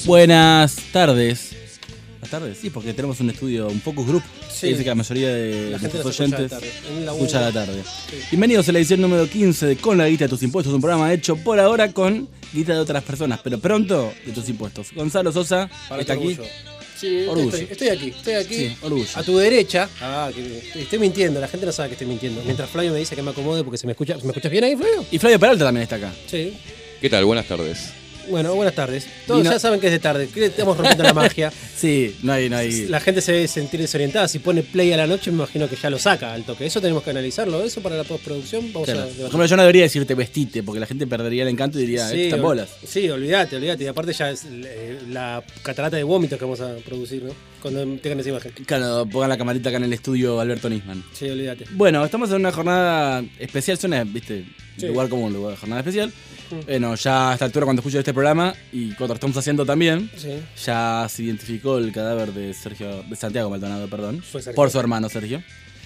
Buenas tardes. ¿Las tardes? Sí, porque tenemos un estudio, un focus group. Sí. Dice que la mayoría de nuestros oyentes escucha a la tarde. Sí. Bienvenidos a la edición número 15 de Con la Guita de tus Impuestos, un programa hecho por ahora con guita de otras personas, pero pronto de tus impuestos. Gonzalo Sosa está aquí. Sí, Orgullo. estoy aquí. Sí, orgullo. A tu derecha. Que estoy mintiendo, la gente no sabe que estoy mintiendo. Mientras Flavio me dice que me acomode porque ¿me escuchas bien ahí, Flavio? Y Flavio Peralta también está acá. Sí. ¿Qué tal? Buenas tardes. Bueno, buenas tardes. Todos ya saben que es de tarde, que estamos rompiendo la magia. Sí, no hay. La gente se debe sentir desorientada. Si pone play a la noche, me imagino que ya lo saca al toque. Eso tenemos que analizarlo. Eso para la postproducción. Vamos Claro. a Por debatir. ejemplo, yo no debería decirte vestite, porque la gente perdería el encanto y diría, estas bolas. Sí, olvídate. Y aparte ya es la catarata de vómitos que vamos a producir, ¿no? Cuando tengan esa imagen. Claro, pongan la camarita acá en el estudio Alberto Nisman. Sí, olvídate. Bueno, estamos en una jornada especial, suena, viste, Sí. lugar común, jornada especial. Bueno, ya a esta altura cuando escucho este programa y cuando lo estamos haciendo también, Sí. ya se identificó el cadáver de Santiago Maldonado, perdón, Fue Sergio. por su hermano Sergio.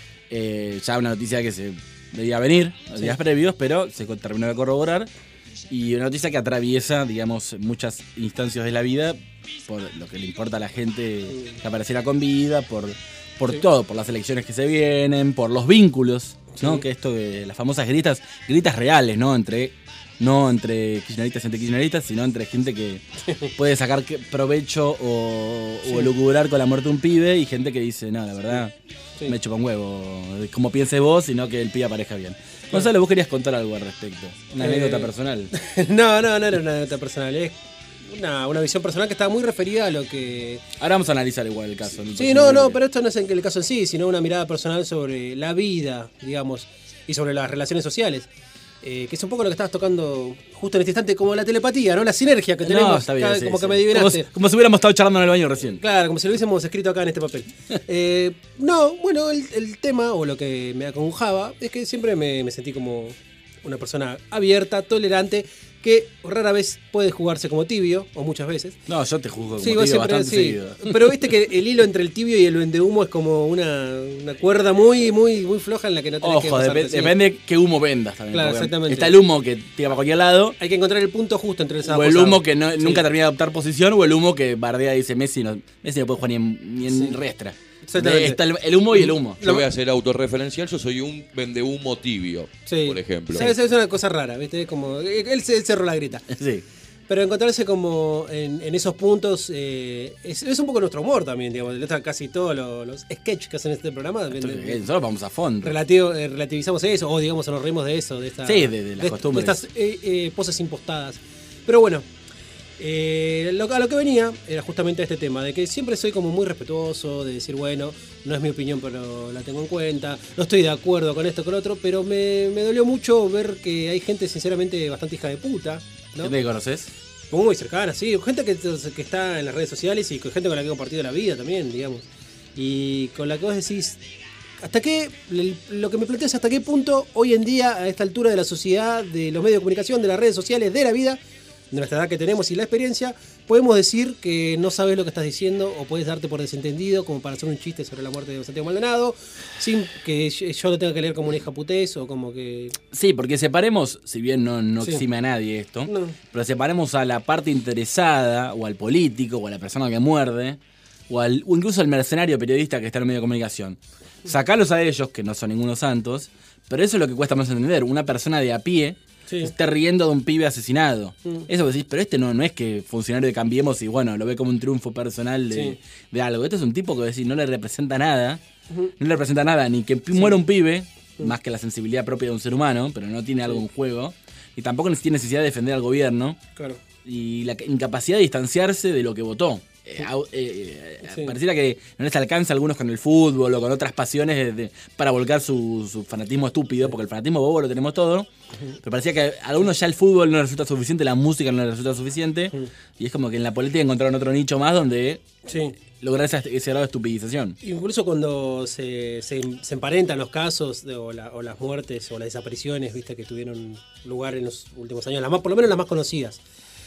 Ya una noticia que se debía venir los días previos, pero se terminó de corroborar. Y una noticia que atraviesa, digamos, muchas instancias de la vida, por lo que le importa a la gente que apareciera con vida, por Sí. todo, por las elecciones que se vienen, por los vínculos, ¿no? Sí. Que esto de las famosas gritas reales, ¿no? No entre kirchneristas y antikirchneristas, sino entre gente que puede sacar provecho o elucubrar con la muerte de un pibe y gente que dice, no, la verdad, Sí. me chupa un huevo, como piense vos, sino que el pibe aparezca bien. Gonzalo, vos querías contar algo al respecto, una anécdota personal. No era una nota personal. Es una visión personal que estaba muy referida a lo que... Ahora vamos a analizar igual el caso. Sí, no, pero esto no es el caso en sí, sino una mirada personal sobre la vida, digamos, y sobre las relaciones sociales. Que es un poco lo que estabas tocando justo en este instante, como la telepatía, ¿no? La sinergia que tenemos. No, está bien, sí, como sí. que me adivinaste. Como si hubiéramos estado charlando en el baño recién. Claro, como si lo hubiésemos escrito acá en este papel. Bueno, el tema, o lo que me acongojaba, es que siempre me sentí como una persona abierta, tolerante, que rara vez puede jugarse como tibio, o muchas veces. No, yo te juzgo como Sí, vos tío siempre, bastante sí. seguido. Pero viste que el hilo entre el tibio y el vendehumo es como una cuerda muy floja en la que no tenés que Ojo, pasarte, sí. depende qué humo vendas también. Claro, porque exactamente. Está el humo que tira para cualquier lado, Hay que encontrar el punto justo entre esa o el humo que no, Sí. nunca termina de adoptar posición, o el humo que bardea y dice Messi no puede jugar ni en Sí. restra. Exactamente. Está el humo y el humo. Yo voy a ser autorreferencial, yo soy un vendehumo tibio, Sí. por ejemplo. Sí, es una cosa rara, ¿viste? Es como. Él cerró la grita. Sí. Pero encontrarse como en esos puntos es un poco nuestro humor también, digamos. Casi todos los sketches que hacen en este programa. Nosotros vamos a fondo. Relativizamos eso, o digamos, nos reímos de eso, de esta. Sí, de las costumbres. De estas poses impostadas. Pero bueno. A lo que venía era justamente este tema, de que siempre soy como muy respetuoso, de decir, bueno, no es mi opinión, pero la tengo en cuenta, no estoy de acuerdo con esto, con lo otro, pero me dolió mucho ver que hay gente sinceramente bastante hija de puta, ¿no? ¿Gente que conoces? Muy cercana, sí, gente que está en las redes sociales y gente con la que he compartido la vida también, digamos, y con la que vos decís, lo que me planteo es hasta qué punto hoy en día, a esta altura de la sociedad, de los medios de comunicación, de las redes sociales, de la vida, de nuestra edad que tenemos y la experiencia, podemos decir que no sabes lo que estás diciendo o puedes darte por desentendido como para hacer un chiste sobre la muerte de Santiago Maldonado sin que yo lo tenga que leer como una hija putés o como que... Sí, porque separemos, si bien no Sí. exime a nadie esto, No. pero separemos a la parte interesada, o al político, o a la persona que muerde, o incluso al mercenario periodista que está en el medio de comunicación. Sacalos a ellos, que no son ningunos santos, pero eso es lo que cuesta más entender. Una persona de a pie Sí. se está riendo de un pibe asesinado. Mm. Eso vos decís, pero este no es que funcionario de Cambiemos y bueno, lo ve como un triunfo personal Sí. de algo. Este es un tipo que decís, no le representa nada, no le representa nada, ni que muera un pibe, más que la sensibilidad propia de un ser humano, pero no tiene algo en juego, y tampoco tiene necesidad de defender al gobierno, Claro. y la incapacidad de distanciarse de lo que votó. Sí. Pareciera que no les alcanza a algunos con el fútbol o con otras pasiones para volcar su fanatismo estúpido, porque el fanatismo bobo lo tenemos todo, pero parecía que a algunos ya el fútbol no les resulta suficiente, la música no les resulta suficiente, y es como que en la política encontraron otro nicho más donde Sí. lograr ese grado de estupidización. Incluso cuando se emparentan los casos o las muertes o las desapariciones, viste, que tuvieron lugar en los últimos años, por lo menos las más conocidas.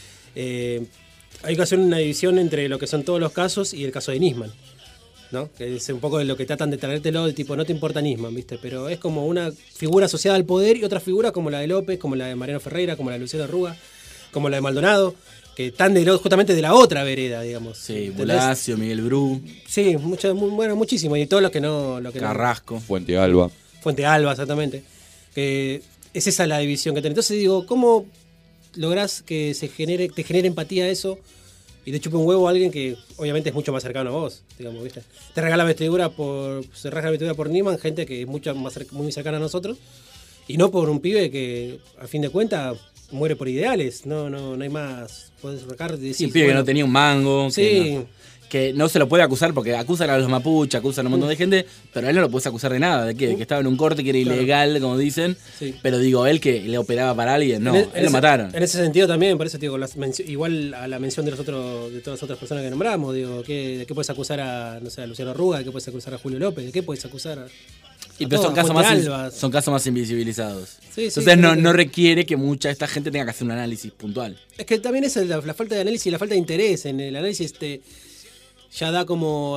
Hay que hacer una división entre lo que son todos los casos y el caso de Nisman, ¿no? Que es un poco de lo que tratan de traértelo, del tipo, no te importa Nisman, ¿viste? Pero es como una figura asociada al poder y otras figuras como la de López, como la de Mariano Ferreira, como la de Luciano Arruga, como la de Maldonado, que están justamente de la otra vereda, digamos. Sí, ¿Entendés? Bulacio, Miguel Bru, Sí, bueno, muchísimo. Y todos los que no. Carrasco. Fuente Alba. Fuente Alba, exactamente. Que es esa la división que tenés. Entonces digo, ¿cómo lográs que te genere empatía eso y te chupe un huevo a alguien que obviamente es mucho más cercano a vos, digamos, ¿viste? Se rasga la vestidura por Niemann, gente que es muy cercana a nosotros, y no por un pibe que, a fin de cuentas, muere por ideales. No hay más. Podés sacar y decir, Sí, un pibe que no tenía un mango. Sí. Que no se lo puede acusar porque acusan a los mapuches, acusan a un montón de gente, pero a él no lo puedes acusar de nada. ¿De qué? De que estaba en un corte que era ilegal, como dicen. Sí. Pero digo, él que le operaba para alguien, no, él lo mataron. En ese sentido también, por eso digo, igual a la mención de todas las otras personas que nombramos, digo, ¿de qué puedes acusar a, no sé, a Luciano Arruga? ¿De qué puedes acusar a Julio López? ¿De qué puedes acusar a Pero son casos más invisibilizados. Sí, entonces no requiere que mucha esta gente tenga que hacer un análisis puntual. Es que también es la falta de análisis y la falta de interés en el análisis. Ya da como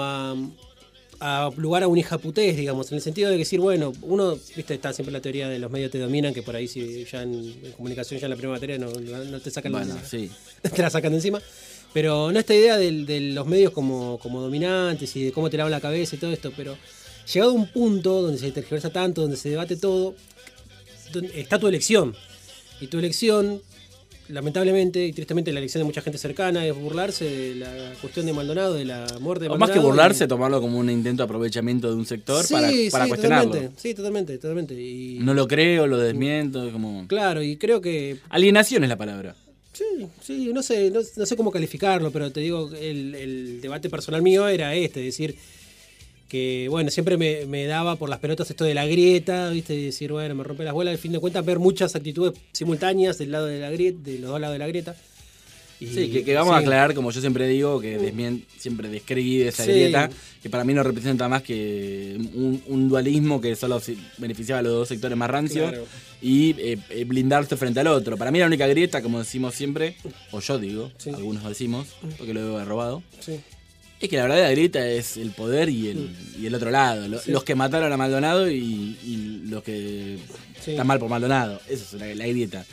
a lugar a un hijaputés, digamos, en el sentido de decir, bueno, uno, viste, está siempre la teoría de los medios te dominan, que por ahí si ya en comunicación, ya en la primera materia no te sacan sí. te la sacan de encima. Pero no esta idea de los medios como dominantes y de cómo te lavan la cabeza y todo esto, pero llegado a un punto donde se tergiversa tanto, donde se debate todo, está tu elección. Y tu elección, lamentablemente y tristemente, la elección de mucha gente cercana es burlarse de la cuestión de Maldonado, de la muerte de Maldonado. O más que burlarse, tomarlo como un intento de aprovechamiento de un sector para cuestionarlo. Totalmente. Y no lo creo, lo desmiento, como... Claro, y creo que... Alienación es la palabra. Sí, no sé cómo calificarlo, pero te digo, el debate personal mío era es decir, que bueno, siempre me daba por las pelotas esto de la grieta, ¿viste? Y decir, bueno, me rompe las bolas, al fin de cuentas ver muchas actitudes simultáneas del lado de la grieta, de los dos lados de la grieta. Y, sí, que vamos a aclarar, como yo siempre digo, que siempre describí de esa grieta, que para mí no representa más que un dualismo que solo beneficiaba a los dos sectores más rancios, claro, y blindarse frente al otro. Para mí la única grieta, como decimos siempre, o yo digo, algunos decimos, porque lo he robado, es que la verdadera grieta es el poder y el otro lado. Los que mataron a Maldonado y los que están mal por Maldonado. Esa es la grieta.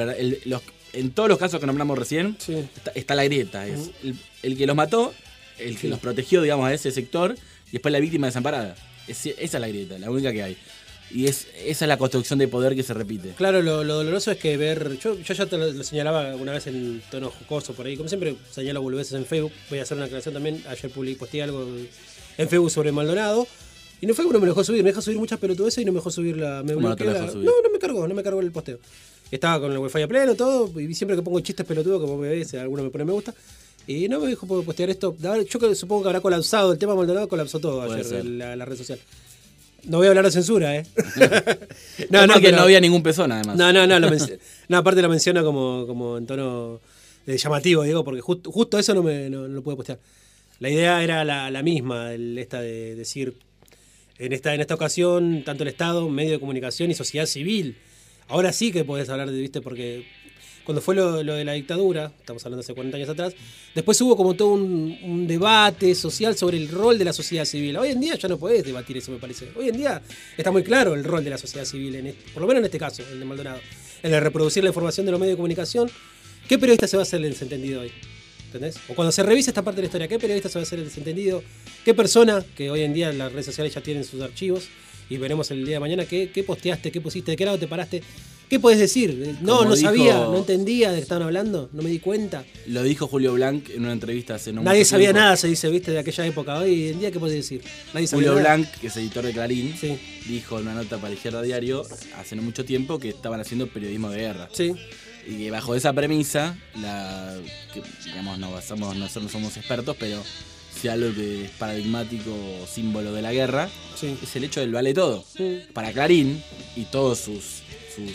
En todos los casos que nombramos recién, está la grieta. Es el que los mató, el que los protegió, digamos, a ese sector, y después la víctima desamparada. Esa es la grieta, la única que hay. Y esa es la construcción de poder que se repite. Claro, lo doloroso es que yo ya te lo señalaba una vez en tono jocoso por ahí. Como siempre señalo boludeces en Facebook. Voy a hacer una aclaración también. Ayer posteé algo en Facebook sobre Maldonado. Y en Facebook no me dejó subir. Me dejó subir muchas pelotudeces y no me dejó subir la... ¿Cómo no te dejó subir? No me cargó el posteo. Estaba con el wifi a pleno, todo. Y siempre que pongo chistes pelotudos, como me ves, alguno me pone me gusta. Y no me dejó postear esto. Yo supongo que habrá colapsado. El tema Maldonado colapsó todo ayer la red social. No voy a hablar de censura, ¿eh? Porque no había ningún pezón, además. No, aparte lo menciono como en tono llamativo, digo, porque justo eso no lo pude postear. La idea era la misma, esta de decir, en esta ocasión, tanto el Estado, medio de comunicación y sociedad civil. Ahora sí que podés hablar ¿viste? Porque cuando fue lo de la dictadura, estamos hablando hace 40 años atrás, después hubo como todo un debate social sobre el rol de la sociedad civil. Hoy en día ya no podés debatir eso, me parece. Hoy en día está muy claro el rol de la sociedad civil, por lo menos en este caso, el de Maldonado. El de reproducir la información de los medios de comunicación. ¿Qué periodista se va a hacer el desentendido hoy? ¿Entendés? O cuando se revise esta parte de la historia, ¿qué periodista se va a hacer el desentendido? ¿Qué persona, que hoy en día las redes sociales ya tienen sus archivos, y veremos el día de mañana qué posteaste, qué pusiste, de qué lado te paraste? ¿Qué podés decir? No sabía, no entendía de qué estaban hablando, no me di cuenta. Lo dijo Julio Blanc en una entrevista hace no Nadie mucho sabía tiempo. nada, se dice, viste, de aquella época. Hoy en día, ¿qué podés decir? Nadie sabía Julio nada. Blanc, que es editor de Clarín, dijo en una nota para Izquierda Diario hace no mucho tiempo que estaban haciendo periodismo de guerra. Sí. Y que bajo esa premisa, que, digamos, nosotros no somos expertos, pero si algo que es paradigmático, símbolo de la guerra, es el hecho del vale todo. Para Clarín y todos sus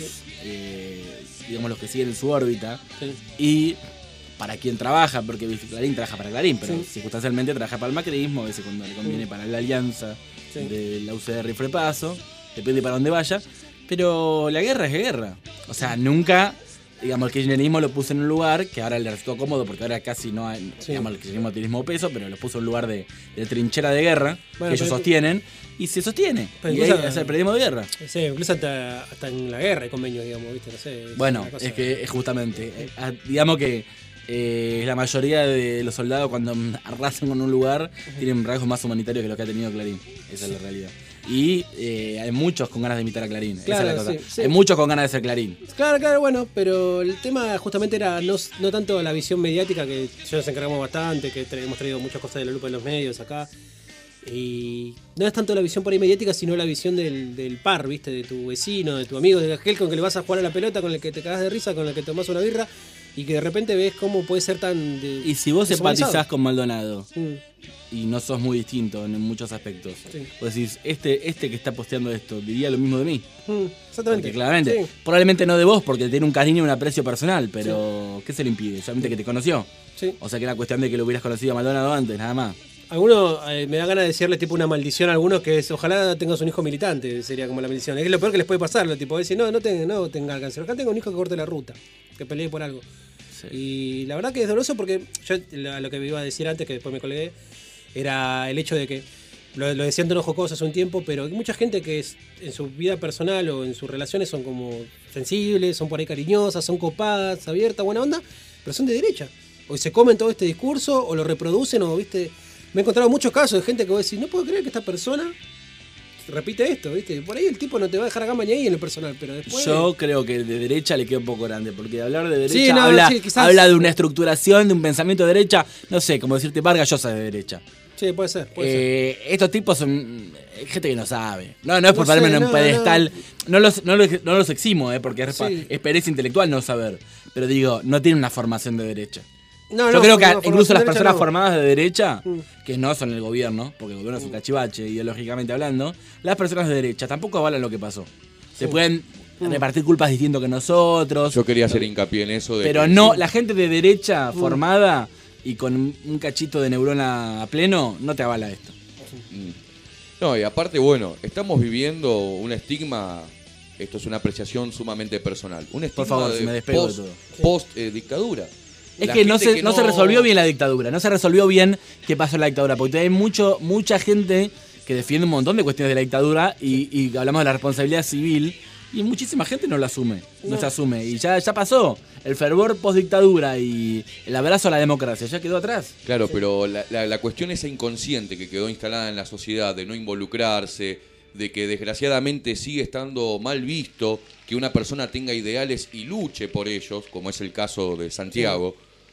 digamos, los que siguen en su órbita, y para quien trabaja, porque Clarín trabaja para Clarín, pero circunstancialmente trabaja para el macrismo, a veces cuando le conviene para la alianza de la UCR y Frepaso, depende para dónde vaya, pero la guerra es guerra. O sea, nunca, digamos, el kirchnerismo lo puso en un lugar que ahora le resultó cómodo porque ahora casi no hay, digamos, el kirchnerismo tiene el mismo peso, pero lo puso en un lugar de trinchera de guerra, que ellos sostienen, y se sostiene. Y ahí es el periodismo de guerra. Sí, incluso hasta en la guerra hay convenios, digamos, ¿viste? No sé. Bueno, es que es justamente, digamos que la mayoría de los soldados cuando arrasan con un lugar tienen rasgos más humanitarios que los que ha tenido Clarín. Esa es la realidad. Y hay muchos con ganas de imitar a Clarín. Claro, esa es la cosa. sí. Hay muchos con ganas de ser Clarín. Claro, bueno, pero el tema justamente era no tanto la visión mediática, que ya nos encargamos bastante, que hemos traído muchas cosas de la lupa en los medios acá. Y no es tanto la visión por ahí mediática, sino la visión del par, ¿viste? De tu vecino, de tu amigo, de aquel con que le vas a jugar a la pelota, con el que te cagas de risa, con el que tomás una birra, y que de repente ves cómo puede ser tan... Y si vos empatizás con Maldonado Mm. y no sos muy distinto en muchos aspectos, Sí. vos decís, este que está posteando esto, diría lo mismo de mí. Exactamente. Porque claramente, Sí. probablemente no de vos, porque tiene un cariño y un aprecio personal, pero ¿qué se le impide? Solamente que te conoció. Sí. O sea que era cuestión de que lo hubieras conocido a Maldonado antes, nada más. Algunos me da ganas de decirle tipo una maldición a algunos, que es ojalá tengas un hijo militante, sería como la maldición. Es lo peor que les puede pasar, tipo decir, no tenga cáncer, acá tengo un hijo que corte la ruta, que pelee por algo. Sí. Y la verdad que es doloroso porque yo lo que me iba a decir antes, que después me colgué, era el hecho de que, lo decía en tono jocoso hace un tiempo, pero hay mucha gente que en su vida personal o en sus relaciones son como sensibles, son por ahí cariñosas, son copadas, abiertas, buena onda, pero son de derecha. O se comen todo este discurso, o lo reproducen, o viste... Me he encontrado muchos casos de gente que vos decís, no puedo creer que esta persona repite esto, ¿viste? Por ahí el tipo no te va a dejar acá mañana en el personal, pero después... Yo creo que de derecha le queda un poco grande, porque hablar de derecha Sí, no, sí, quizás... habla de una estructuración, de un pensamiento de derecha, no sé, como decirte Vargas Llosa de derecha. Sí, puede ser. Estos tipos son gente que no sabe. No es por No ponerme sé, en un no, pedestal. No los eximo, porque Sí. es pereza intelectual no saber. Pero digo, no tienen una formación de derecha. No, Yo creo que no, incluso las derecha personas no. formadas de derecha, Mm. que no son el gobierno, porque el gobierno es un cachivache ideológicamente hablando, las personas de derecha tampoco avalan lo que pasó. Se pueden repartir culpas distinto que nosotros. Yo quería hacer hincapié en eso. Pero no, la gente de derecha formada y con un cachito de neurona a pleno no te avala esto. No, y aparte, bueno, estamos viviendo un estigma, esto es una apreciación sumamente personal, un estigma favor, de si me despego de todo. post dictadura. Es La que no gente se resolvió bien la dictadura, no se resolvió bien qué pasó en la dictadura, porque hay mucha gente que defiende un montón de cuestiones de la dictadura y hablamos de la responsabilidad civil y muchísima gente no lo asume, no se asume. Y ya pasó, el fervor post dictadura y el abrazo a la democracia ya quedó atrás. Claro, pero la cuestión esa inconsciente que quedó instalada en la sociedad de no involucrarse, de que desgraciadamente sigue estando mal visto que una persona tenga ideales y luche por ellos, como es el caso de Santiago,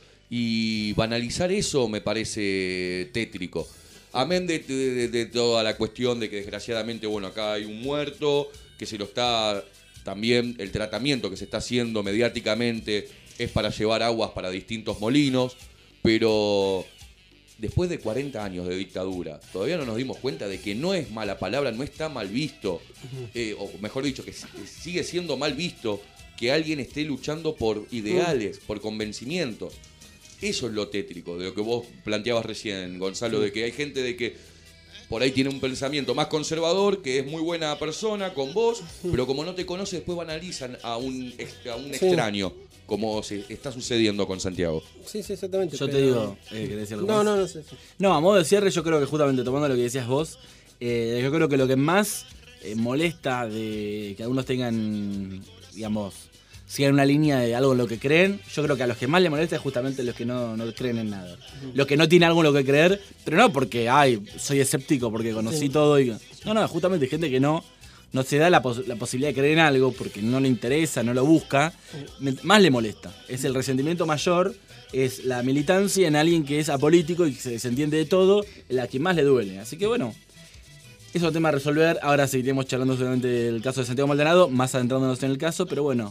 y banalizar eso me parece tétrico. Amén de toda la cuestión de que desgraciadamente, bueno, acá hay un muerto, que se lo está, también el tratamiento que se está haciendo mediáticamente es para llevar aguas para distintos molinos, pero después de 40 años de dictadura, todavía no nos dimos cuenta de que no es mala palabra, no está mal visto, o mejor dicho, que sigue siendo mal visto que alguien esté luchando por ideales, por convencimientos. Eso es lo tétrico de lo que vos planteabas recién, Gonzalo, de que hay gente de que por ahí tiene un pensamiento más conservador, que es muy buena persona con vos, pero como no te conoce, después banalizan a un extraño, como se está sucediendo con Santiago. Sí, exactamente. Yo te digo, ¿querés decir algo No, más? no sé. Sí. No, a modo de cierre, yo creo que justamente tomando lo que decías vos, yo creo que lo que más molesta de que algunos tengan, digamos, sigan una línea de algo en lo que creen, yo creo que a los que más les molesta es justamente los que no creen en nada. Los que no tienen algo en lo que creer, pero no porque, soy escéptico, porque conocí todo y... No, justamente hay gente que no se da la posibilidad de creer en algo porque no le interesa, no lo busca, más le molesta. Es el resentimiento mayor, es la militancia en alguien que es apolítico y que se entiende de todo, la que más le duele. Así que bueno, es un tema a resolver. Ahora seguiremos charlando solamente del caso de Santiago Maldonado, más adentrándonos en el caso, pero bueno,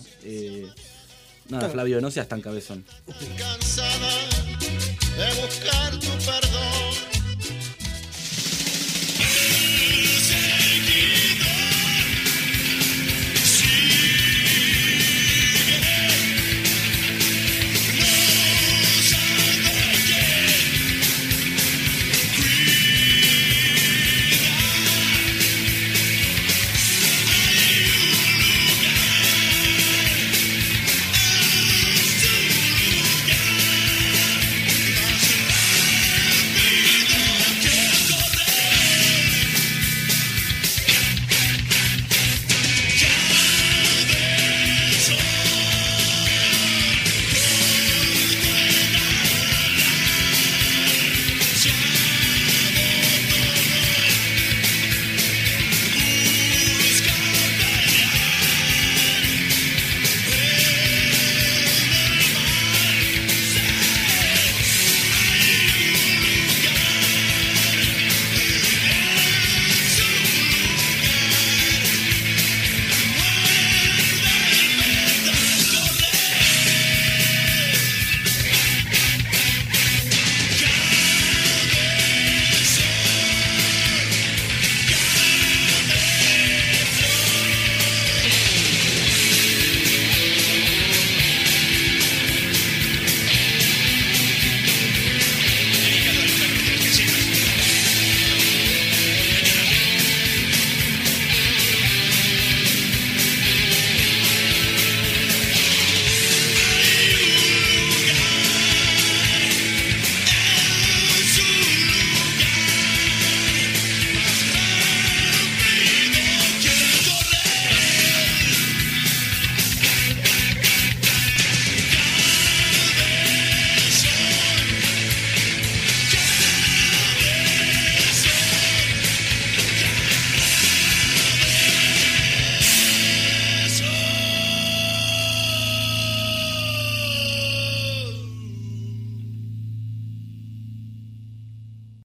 nada, Flavio, no seas tan cabezón. Cansada de buscar tu perdón.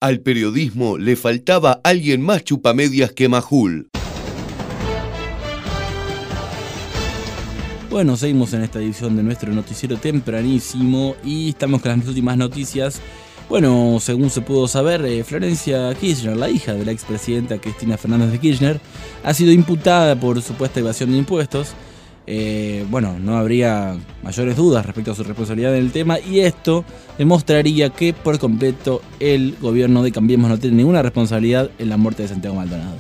Al periodismo le faltaba alguien más chupamedias que Majul. Bueno, seguimos en esta edición de nuestro noticiero tempranísimo y estamos con las últimas noticias. Bueno, según se pudo saber, Florencia Kirchner, la hija de la expresidenta Cristina Fernández de Kirchner, ha sido imputada por supuesta evasión de impuestos. Bueno, no habría mayores dudas respecto a su responsabilidad en el tema y esto demostraría que por completo el gobierno de Cambiemos no tiene ninguna responsabilidad en la muerte de Santiago Maldonado.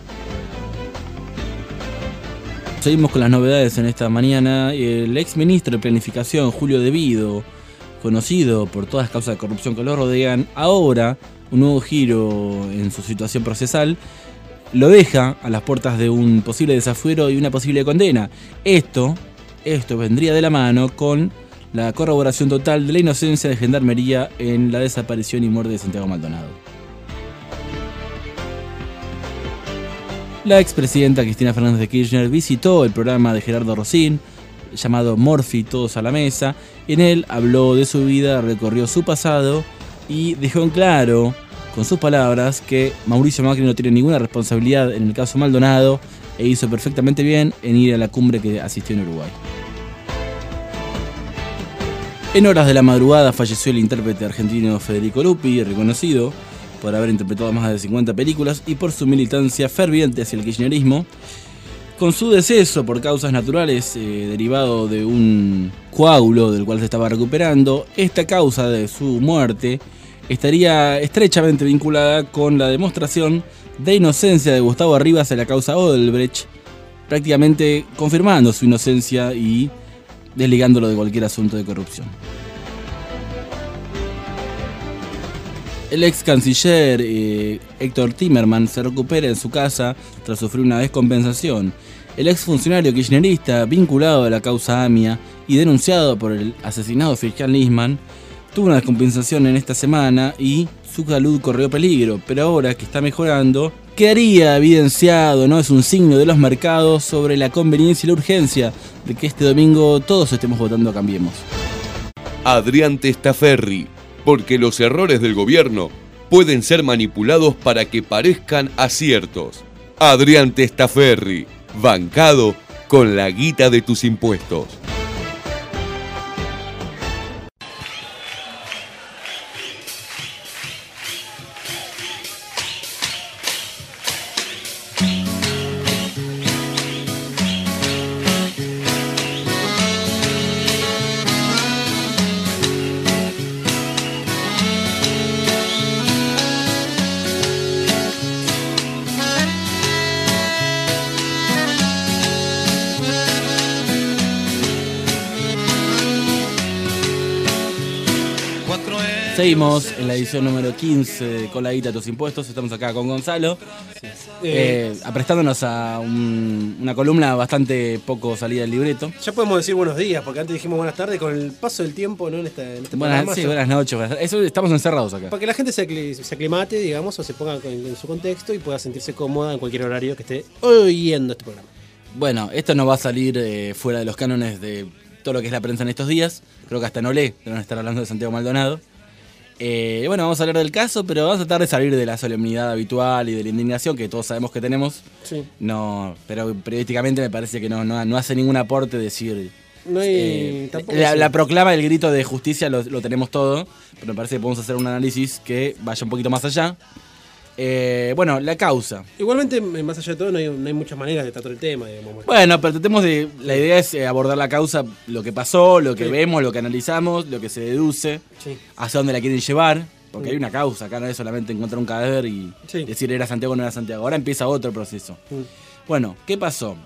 Seguimos con las novedades en esta mañana. El ex ministro de Planificación, Julio De Vido, conocido por todas las causas de corrupción que lo rodean, ahora un nuevo giro en su situación procesal lo deja a las puertas de un posible desafuero y una posible condena. Esto vendría de la mano con la corroboración total de la inocencia de Gendarmería en la desaparición y muerte de Santiago Maldonado. La expresidenta Cristina Fernández de Kirchner visitó el programa de Gerardo Rosín, llamado Morphy Todos a la Mesa, y en él habló de su vida, recorrió su pasado y dejó en claro, con sus palabras, que Mauricio Macri no tiene ninguna responsabilidad en el caso Maldonado e hizo perfectamente bien en ir a la cumbre que asistió en Uruguay. En horas de la madrugada falleció el intérprete argentino Federico Lupi, reconocido por haber interpretado más de 50 películas y por su militancia ferviente hacia el kirchnerismo. Con su deceso por causas naturales, derivado de un coágulo del cual se estaba recuperando, esta causa de su muerte estaría estrechamente vinculada con la demostración de inocencia de Gustavo Arribas en la causa Odebrecht, prácticamente confirmando su inocencia y desligándolo de cualquier asunto de corrupción. El ex canciller Héctor Timerman se recupera en su casa tras sufrir una descompensación. El ex funcionario kirchnerista vinculado a la causa AMIA y denunciado por el asesinado fiscal Nisman tuvo una descompensación en esta semana y su salud corrió peligro, pero ahora que está mejorando, quedaría evidenciado, ¿no? Es un signo de los mercados sobre la conveniencia y la urgencia de que este domingo todos estemos votando a Cambiemos. Adrián Testaferri, porque los errores del gobierno pueden ser manipulados para que parezcan aciertos. Adrián Testaferri, bancado con la guita de tus impuestos. Seguimos en la edición número 15 de Con la guita de tus impuestos. Estamos acá con Gonzalo, aprestándonos a una columna bastante poco salida del libreto. Ya podemos decir buenos días, porque antes dijimos buenas tardes. Con el paso del tiempo, ¿no? en este programa. Sí, buenas noches. Eso, estamos encerrados acá. Para que la gente se aclimate, digamos, o se ponga en su contexto y pueda sentirse cómoda en cualquier horario que esté oyendo este programa. Bueno, esto no va a salir fuera de los cánones de todo lo que es la prensa en estos días. Creo que hasta en Olé deben estar hablando de Santiago Maldonado. Bueno, vamos a hablar del caso, pero vamos a tratar de salir de la solemnidad habitual y de la indignación que todos sabemos que tenemos. Sí. No, pero periodísticamente me parece que no hace ningún aporte decir. No hay, tampoco la proclama, el grito de justicia lo tenemos todo, pero me parece que podemos hacer un análisis que vaya un poquito más allá. Bueno, la causa. Igualmente, más allá de todo, no hay muchas maneras de tratar el tema, digamos. Bueno, pero tratemos de. La idea es abordar la causa, lo que pasó, lo que vemos, lo que analizamos, lo que se deduce, hacia dónde la quieren llevar, porque hay una causa, acá no es solamente encontrar un cadáver y decir era Santiago o no era Santiago. Ahora empieza otro proceso. Bueno, ¿qué pasó?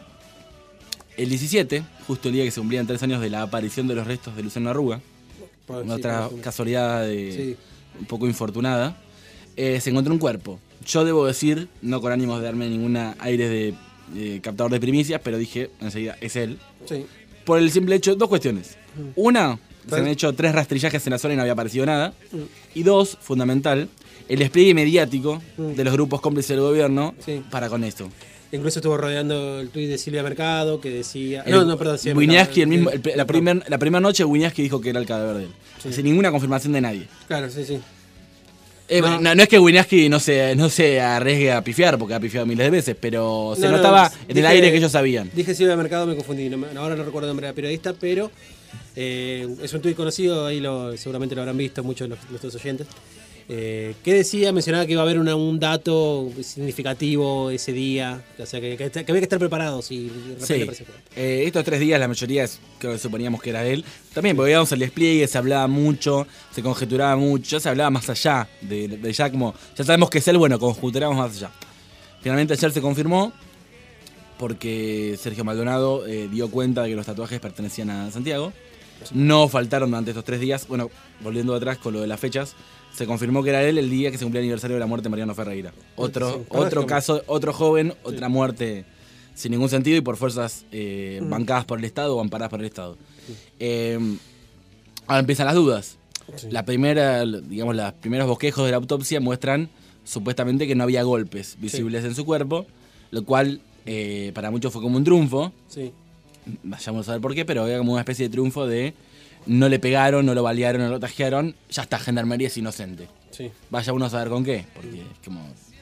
El 17, justo el día que se cumplían 3 años de la aparición de los restos de Luciano Arruga, otra casualidad un poco infortunada. Se encontró un cuerpo. Yo debo decir, no con ánimos de darme ninguna aire de captador de primicias, pero dije enseguida, es él. Sí. Por el simple hecho, 2 cuestiones. Una, se han hecho 3 rastrillajes en la zona y no había aparecido nada. Y 2, fundamental, el despliegue mediático de los grupos cómplices del gobierno para con esto. Incluso estuvo rodeando el tuit de Silvia Mercado que decía... Wiñaski, la primera noche Wiñaski dijo que era el cadáver de él. Sin ninguna confirmación de nadie. Claro, sí. No es que Wieniawski no se arriesgue a pifiar, porque ha pifiado miles de veces, pero se notaba en el aire que ellos sabían. Dije Silvia Mercado, me confundí. Ahora no recuerdo el nombre de la periodista, pero es un tuit conocido, ahí seguramente lo habrán visto muchos de nuestros oyentes. ¿Qué decía? Mencionaba que iba a haber un dato significativo ese día, o sea que había que estar preparados y de repente apareció. Estos 3 días la mayoría creo que suponíamos que era él. También porque íbamos al despliegue, se hablaba mucho, se conjeturaba mucho, ya se hablaba más allá de ya como, ya sabemos que es él, bueno, conjeturamos más allá. Finalmente ayer se confirmó porque Sergio Maldonado dio cuenta de que los tatuajes pertenecían a Santiago. No faltaron durante estos 3 días. Bueno, volviendo atrás con lo de las fechas, se confirmó que era él el día que se cumplía el aniversario de la muerte de Mariano Ferreira. Otro caso, otro joven, otra muerte sin ningún sentido y por fuerzas bancadas por el Estado o amparadas por el Estado. Ahora empiezan las dudas. Sí. Los primeros bosquejos de la autopsia muestran supuestamente que no había golpes visibles en su cuerpo, lo cual para muchos fue como un triunfo. Sí. Vayamos a ver por qué, pero había como una especie de triunfo de no le pegaron, no lo balearon, no lo tajearon, ya está, Gendarmería es inocente. Sí. Vaya uno a saber con qué, porque es como...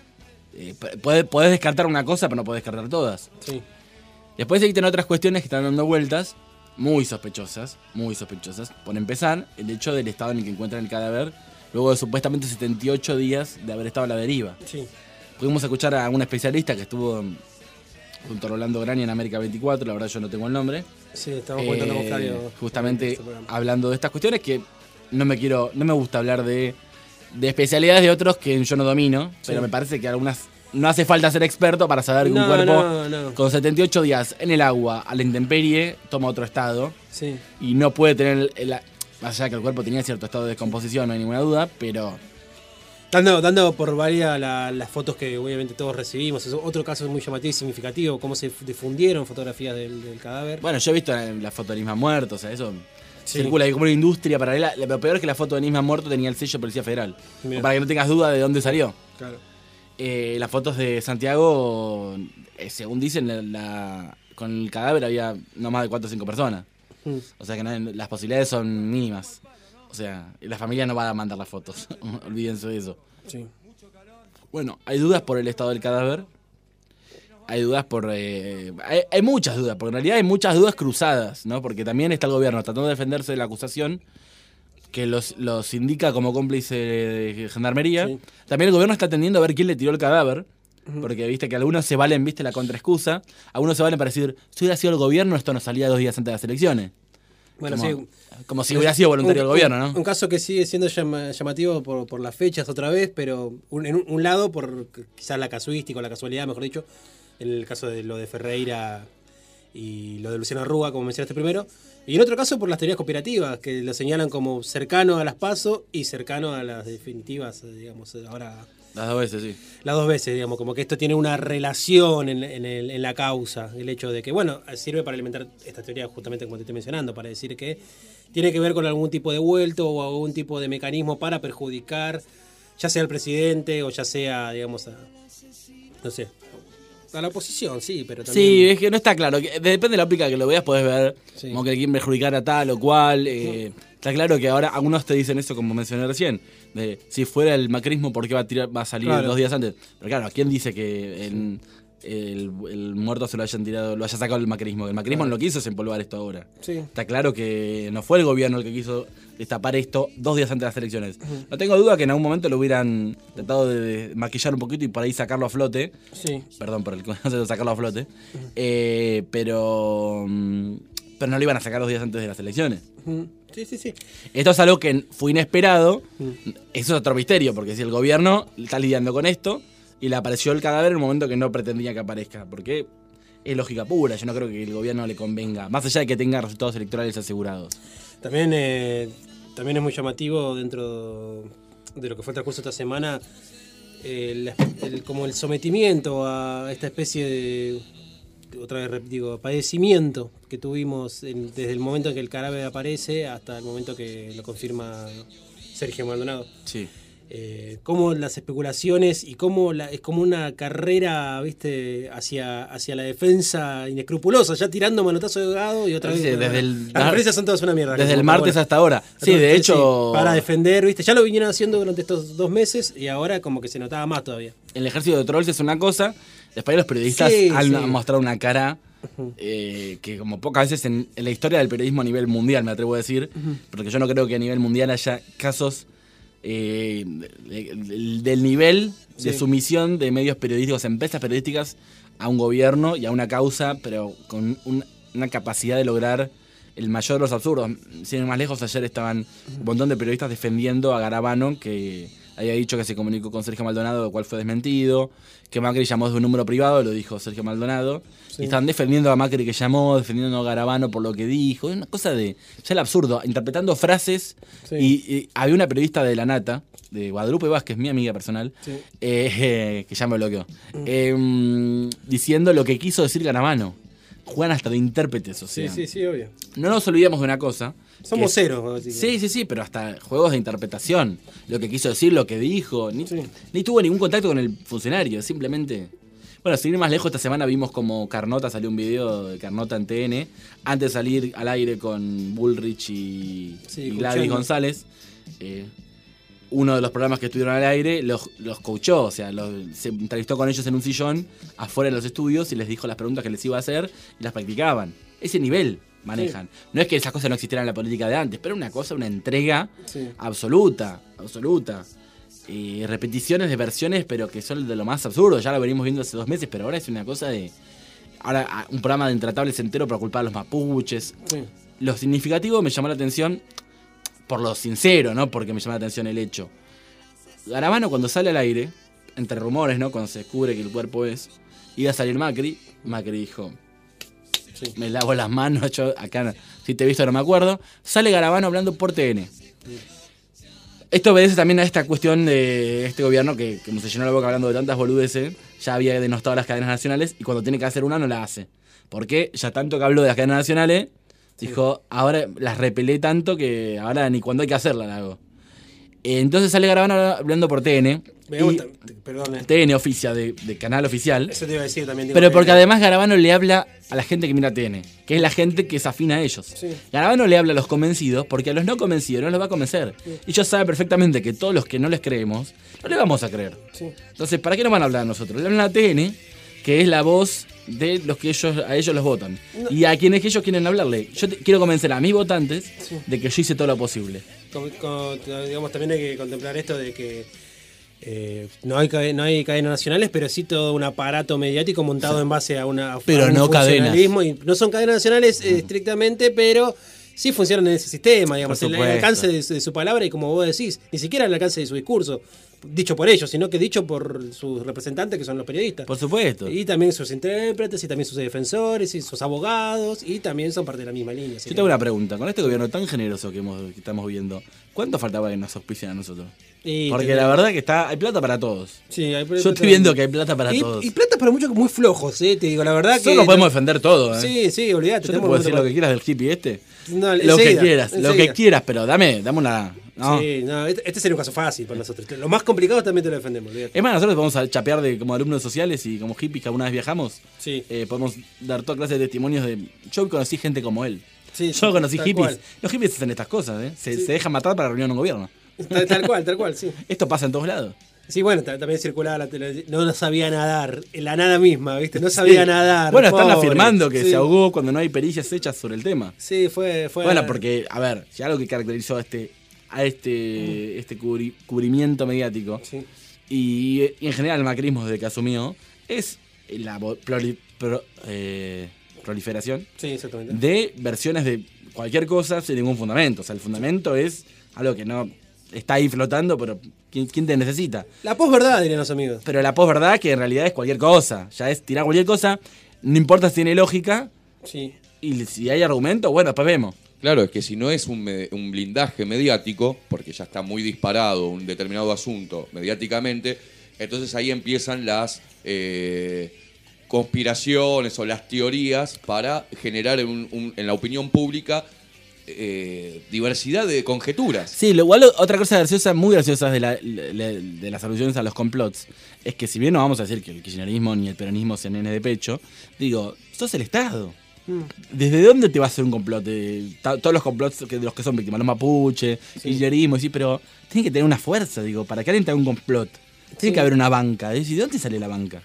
podés descartar una cosa, pero no podés descartar todas. Sí. Después existen otras cuestiones que están dando vueltas, muy sospechosas. Por empezar, el hecho del estado en el que encuentran el cadáver, luego de supuestamente 78 días de haber estado a la deriva. Sí. Pudimos escuchar a un especialista que estuvo junto a Rolando Grani en América 24, la verdad yo no tengo el nombre. Sí, estamos contando con Flavio. Justamente hablando de estas cuestiones que no me gusta hablar de especialidades de otros que yo no domino, pero me parece que algunas no hace falta ser experto para saber que un cuerpo con 78 días en el agua, a la intemperie, toma otro estado. Sí. Y no puede tener, más allá que el cuerpo tenía cierto estado de descomposición, no hay ninguna duda, pero... Dando por varias las fotos que obviamente todos recibimos, es otro caso muy llamativo y significativo, cómo se difundieron fotografías del cadáver. Bueno, yo he visto la foto de Nisman muerto, o sea, eso circula ahí como una industria paralela. Lo peor es que la foto de Nisman muerto tenía el sello Policía Federal, para que no tengas duda de dónde salió. Claro. Las fotos de Santiago, según dicen, con el cadáver había no más de 4 o 5 personas. O sea que las posibilidades son mínimas. O sea, la familia no va a mandar las fotos. Olvídense de eso. Sí. Bueno, hay dudas por el estado del cadáver. Hay dudas por... hay muchas dudas, porque en realidad hay muchas dudas cruzadas, ¿no? Porque también está el gobierno tratando de defenderse de la acusación que los indica como cómplice de Gendarmería. Sí. También el gobierno está atendiendo a ver quién le tiró el cadáver. Porque viste que algunos se valen, viste, la contraexcusa. Algunos se valen para decir, si hubiera sido el gobierno, esto no salía 2 días antes de las elecciones. Bueno, como si hubiera sido voluntario del gobierno, ¿no? Un caso que sigue siendo llamativo por las fechas otra vez, pero en un lado por quizás la casuística o la casualidad, mejor dicho, en el caso de lo de Ferreira y lo de Luciano Rúa, como mencionaste primero, y en otro caso por las teorías cooperativas, que lo señalan como cercano a las PASO y cercano a las definitivas, digamos, ahora... Las 2 veces, sí. Las 2 veces, digamos, como que esto tiene una relación en la causa. El hecho de que, bueno, sirve para alimentar esta teoría justamente como te estoy mencionando, para decir que tiene que ver con algún tipo de vuelto o algún tipo de mecanismo para perjudicar, ya sea al presidente o ya sea, digamos, no sé, a la oposición, sí, pero también... Sí, es que no está claro. Depende de la óptica que lo veas, podés ver como que quieren perjudicar a tal o cual. Está claro que ahora algunos te dicen eso, como mencioné recién, de si fuera el macrismo, ¿por qué va a salir 2 días antes? Pero claro, ¿quién dice que el muerto se lo haya sacado el macrismo? El macrismo no lo quiso desempolvar esto ahora. Sí. Está claro que no fue el gobierno el que quiso destapar esto 2 días antes de las elecciones. No tengo duda que en algún momento lo hubieran tratado de maquillar un poquito y por ahí sacarlo a flote. Sí. Perdón por el concepto de sacarlo a flote. Pero no lo iban a sacar 2 días antes de las elecciones. Sí. Esto es algo que fue inesperado. Eso es otro misterio, porque si el gobierno está lidiando con esto y le apareció el cadáver en un momento que no pretendía que aparezca, porque es lógica pura. Yo no creo que el gobierno le convenga, más allá de que tenga resultados electorales asegurados. También es muy llamativo dentro de lo que fue el transcurso de esta semana como el sometimiento a esta especie de, otra vez digo, padecimiento que tuvimos desde el momento en que el cadáver aparece hasta el momento que lo confirma Sergio Maldonado. Sí. cómo las especulaciones y cómo es como una carrera, ¿viste? hacia la defensa inescrupulosa, ya tirando manotazo de ahogado y otra vez. Las referencias son todas una mierda. Desde el martes hasta ahora. Sí, de hecho. Para defender, ¿viste? Ya lo vinieron haciendo durante estos 2 meses y ahora como que se notaba más todavía. El ejército de trolls es una cosa, después los periodistas han mostrado una cara que como pocas veces en la historia del periodismo a nivel mundial, me atrevo a decir, porque yo no creo que a nivel mundial haya casos del nivel de sumisión de medios periodísticos, empresas periodísticas a un gobierno y a una causa, pero con una capacidad de lograr el mayor de los absurdos. Sin ir más lejos, ayer estaban un montón de periodistas defendiendo a Garabano, que había dicho que se comunicó con Sergio Maldonado, lo cual fue desmentido, que Macri llamó de un número privado, lo dijo Sergio Maldonado, y estaban defendiendo a Macri que llamó, defendiendo a Garabano por lo que dijo, es una cosa de ya el absurdo, interpretando frases, y había una periodista de La Nata, de Guadalupe Vázquez, mi amiga personal, que ya me bloqueó, diciendo lo que quiso decir Garabano. Juegan hasta de intérpretes, o sea. Sí, obvio. No nos olvidemos de una cosa. Somos ceros. Sí, pero hasta juegos de interpretación. Lo que quiso decir, lo que dijo. Ni tuvo ningún contacto con el funcionario, simplemente. Bueno, sin ir más lejos, esta semana vimos como Carnota, salió un video de Carnota en TN, antes de salir al aire con Bullrich y Gladys González. Uno de los programas que estuvieron al aire los coachó, o sea, se entrevistó con ellos en un sillón afuera de los estudios y les dijo las preguntas que les iba a hacer y las practicaban. Ese nivel manejan. No es que esas cosas no existieran en la política de antes, pero una entrega absoluta. Repeticiones de versiones, pero que son de lo más absurdo. Ya lo venimos viendo hace 2 meses, pero ahora es una cosa de... Ahora un programa de Intratables entero para culpar a los mapuches. Lo significativo me llamó la atención... por lo sincero, ¿no? Porque me llama la atención el hecho. Garabano cuando sale al aire, entre rumores, ¿no? Cuando se descubre que el cuerpo iba a salir Macri dijo, me lavo las manos, yo acá, si te he visto no me acuerdo. Sale Garabano hablando por TN. Esto obedece también a esta cuestión de este gobierno que como se llenó la boca hablando de tantas boludeces, ya había denostado a las cadenas nacionales y cuando tiene que hacer una no la hace. Porque ya tanto que habló de las cadenas nacionales... Dijo, ahora las repelé tanto que ahora ni cuando hay que hacerla la hago. Entonces sale Garabano hablando por TN. TN oficial, de canal oficial. Eso te iba a decir también. Pero porque además Garabano le habla a la gente que mira TN, que es la gente que se afina a ellos. Garabano le habla a los convencidos porque a los no convencidos no los va a convencer. Y ellos saben perfectamente que todos los que no les creemos, no les vamos a creer. Entonces, ¿para qué nos van a hablar a nosotros? Le hablan a TN, que es la voz de los que a ellos los votan. Y a quienes ellos quieren hablarle. Yo quiero convencer a mis votantes de que yo hice todo lo posible. Digamos, también hay que contemplar esto de que no hay cadenas nacionales, pero sí todo un aparato mediático montado en base a un funcionalismo. Y no son cadenas nacionales estrictamente, pero sí funcionan en ese sistema, digamos, el alcance de su palabra y como vos decís, ni siquiera el alcance de su discurso. Dicho por ellos, sino que dicho por sus representantes, que son los periodistas. Por supuesto. Y también sus intérpretes, y también sus defensores, y sus abogados, y también son parte de la misma línea. Yo tengo una pregunta. Con este gobierno tan generoso que estamos viendo, ¿cuánto faltaba que nos auspicien a nosotros? Porque la verdad que hay plata para todos. Sí, yo estoy viendo que hay plata para todos. Y plata para muchos muy flojos, te digo, la verdad que... Solo podemos defender todo, Sí, olvídate. Yo te puedo decir lo que quieras del hippie este. No, lo que quieras, pero dame una... No. Sí, este sería un caso fácil para nosotros. Lo más complicado también te lo defendemos. Olvídate. Es más, nosotros podemos chapear como alumnos sociales y como hippies que alguna vez viajamos. Podemos dar toda clase de testimonios de... Yo conocí gente como él. Yo conocí hippies. Cual. Los hippies hacen estas cosas, se dejan matar para reunir un gobierno. Tal cual, sí. Esto pasa en todos lados. Sí, bueno, también circulaba la televisión. No sabía nadar, la nada misma, ¿viste? No sabía nadar. Bueno, están afirmando que se ahogó cuando no hay pericias hechas sobre el tema. Sí, fue. Bueno, porque, a ver, si algo que caracterizó a este cubrimiento mediático y en general el macrismo desde que asumió es la proliferación de versiones de cualquier cosa sin ningún fundamento. O sea, el fundamento es algo que no está ahí flotando, pero ¿quién te necesita? La posverdad, dirían los amigos. Pero la posverdad que en realidad es cualquier cosa. Ya es tirar cualquier cosa, no importa si tiene lógica. Y si hay argumento, bueno, después vemos. Claro, es que si no es un blindaje mediático, porque ya está muy disparado un determinado asunto mediáticamente, entonces ahí empiezan las conspiraciones o las teorías para generar en la opinión pública diversidad de conjeturas. Sí, igual otra cosa graciosa, muy graciosa de las alusiones a los complots, es que si bien no vamos a decir que el kirchnerismo ni el peronismo sean nenes de pecho, digo, sos el Estado. ¿Desde dónde te va a hacer un complot? Todos los complots de los que son víctimas, los mapuche, kirchnerismo, sí, pero tiene que tener una fuerza, digo, para que alguien te haga un complot. Tiene que haber una banca. ¿De dónde sale la banca?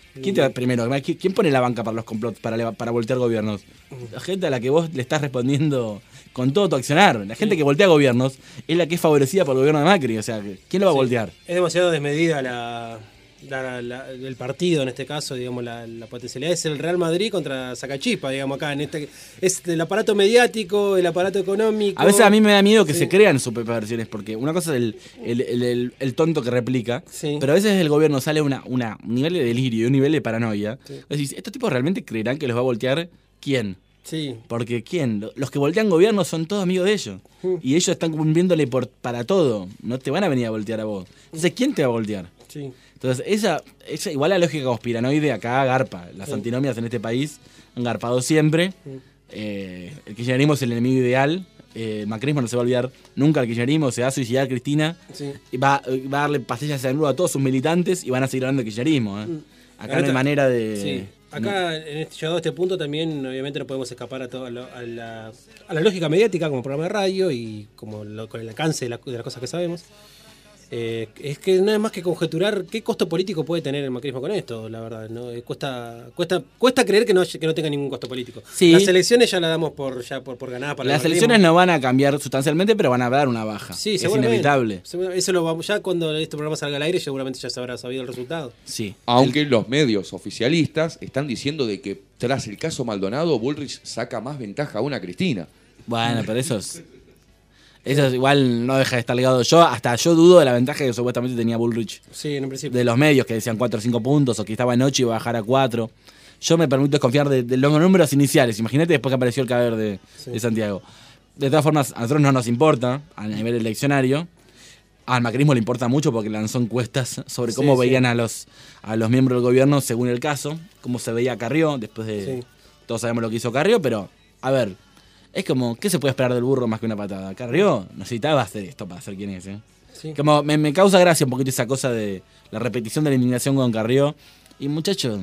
¿Quién pone la banca para los complots, para voltear gobiernos? La gente a la que vos le estás respondiendo con todo tu accionar. La gente que voltea gobiernos es la que es favorecida por el gobierno de Macri. O sea, ¿quién lo va a voltear? Es demasiado desmedida el partido en este caso, digamos, la potencialidad es el Real Madrid contra Sacachispa, digamos, acá es el aparato mediático, el aparato económico. A veces a mí me da miedo que se crean superversiones, porque una cosa es el tonto que replica, pero a veces el gobierno sale un nivel de delirio, un nivel de paranoia. Decís, ¿estos tipos realmente creerán que los va a voltear quién? Sí. Porque ¿quién? Los que voltean gobiernos son todos amigos de ellos. Y ellos están cumpliéndole para todo. No te van a venir a voltear a vos. Entonces, ¿quién te va a voltear? Sí. Entonces, esa igual la lógica conspiranoide acá garpa. Las antinomias en este país han garpado siempre. El kirchnerismo es el enemigo ideal. El macrismo no se va a olvidar nunca del kirchnerismo. Se va a suicidar Cristina. Y va a darle pastillas de cianuro a todos sus militantes y van a seguir hablando del kirchnerismo. Acá no hay manera de... Sí. Acá, llegado a este punto, también obviamente no podemos escapar a la lógica mediática como programa de radio y como con el alcance de las cosas que sabemos. Es que no es más que conjeturar qué costo político puede tener el macrismo con esto, la verdad. ¿No? Cuesta creer que no tenga ningún costo político. Sí. Las elecciones ya las damos por ganadas para Las elecciones no van a cambiar sustancialmente, pero van a dar una baja. Sí, es inevitable. Eso lo vamos, ya cuando este programa salga al aire seguramente ya se habrá sabido el resultado. Sí. Aunque los medios oficialistas están diciendo de que tras el caso Maldonado, Bullrich saca más ventaja aún a Cristina. Bueno, pero eso igual no deja de estar ligado. Yo dudo de la ventaja que supuestamente tenía Bullrich. Sí, en principio. De los medios que decían 4 o 5 puntos, o que estaba en 8 y iba a bajar a 4. Yo me permito desconfiar de los números iniciales. Imagínate después que apareció el cadáver de Santiago. De todas formas, a nosotros no nos importa a nivel eleccionario. Al macrismo le importa mucho porque lanzó encuestas sobre cómo veían a los miembros del gobierno según el caso, cómo se veía Carrió, después de... Todos sabemos lo que hizo Carrió, pero, a ver, es como, ¿qué se puede esperar del burro más que una patada? Carrió necesitaba hacer esto para ser quien es, ¿eh? Sí. Como me causa gracia un poquito esa cosa de la repetición de la indignación con Carrió. Y muchachos,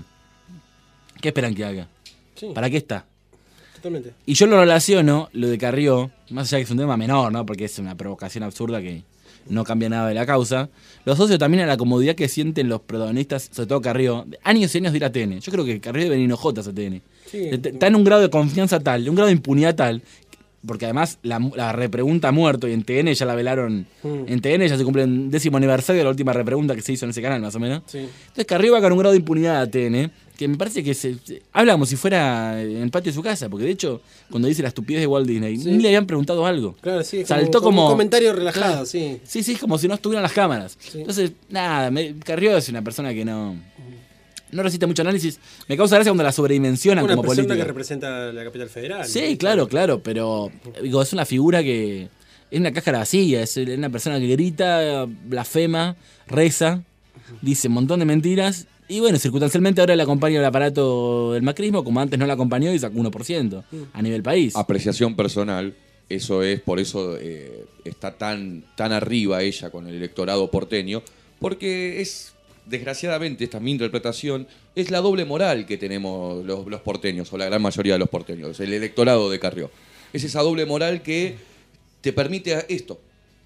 ¿qué esperan que haga? Sí. ¿Para qué está? Totalmente. Y yo lo relaciono, lo de Carrió, más allá de que es un tema menor, ¿no? Porque es una provocación absurda que no cambia nada de la causa. Lo asocio también a la comodidad que sienten los protagonistas, sobre todo Carrió, años y años de ir a TN. Yo creo que Carrió debe venir enojotas a TN. Sí. Está en un grado de confianza tal, un grado de impunidad tal, porque además la repregunta ha muerto y en TN ya la velaron. En TN ya se cumple el 10º aniversario de la última repregunta que se hizo en ese canal, más o menos. Sí. Entonces Carrió va con un grado de impunidad a TN, que me parece que habla como si fuera en el patio de su casa, porque de hecho, cuando dice la estupidez de Walt Disney, ni le habían preguntado algo. Claro, sí, saltó como un comentario relajado, claro, sí. Sí, como si no estuvieran las cámaras. Sí. Entonces, nada, Carrió es una persona que no resiste mucho análisis. Me causa gracia cuando la sobredimensionan como política. Una persona que representa la capital federal. Sí, claro, pero digo, es una figura que es una cáscara vacía, es una persona que grita, blasfema, reza, dice un montón de mentiras. Y bueno, circunstancialmente ahora le acompaña el aparato del macrismo, como antes no la acompañó y sacó 1% a nivel país. Apreciación personal, eso es, por eso está tan arriba ella con el electorado porteño, porque es, desgraciadamente, esta es mi interpretación, es la doble moral que tenemos los porteños, o la gran mayoría de los porteños, el electorado de Carrió. Es esa doble moral que te permite esto.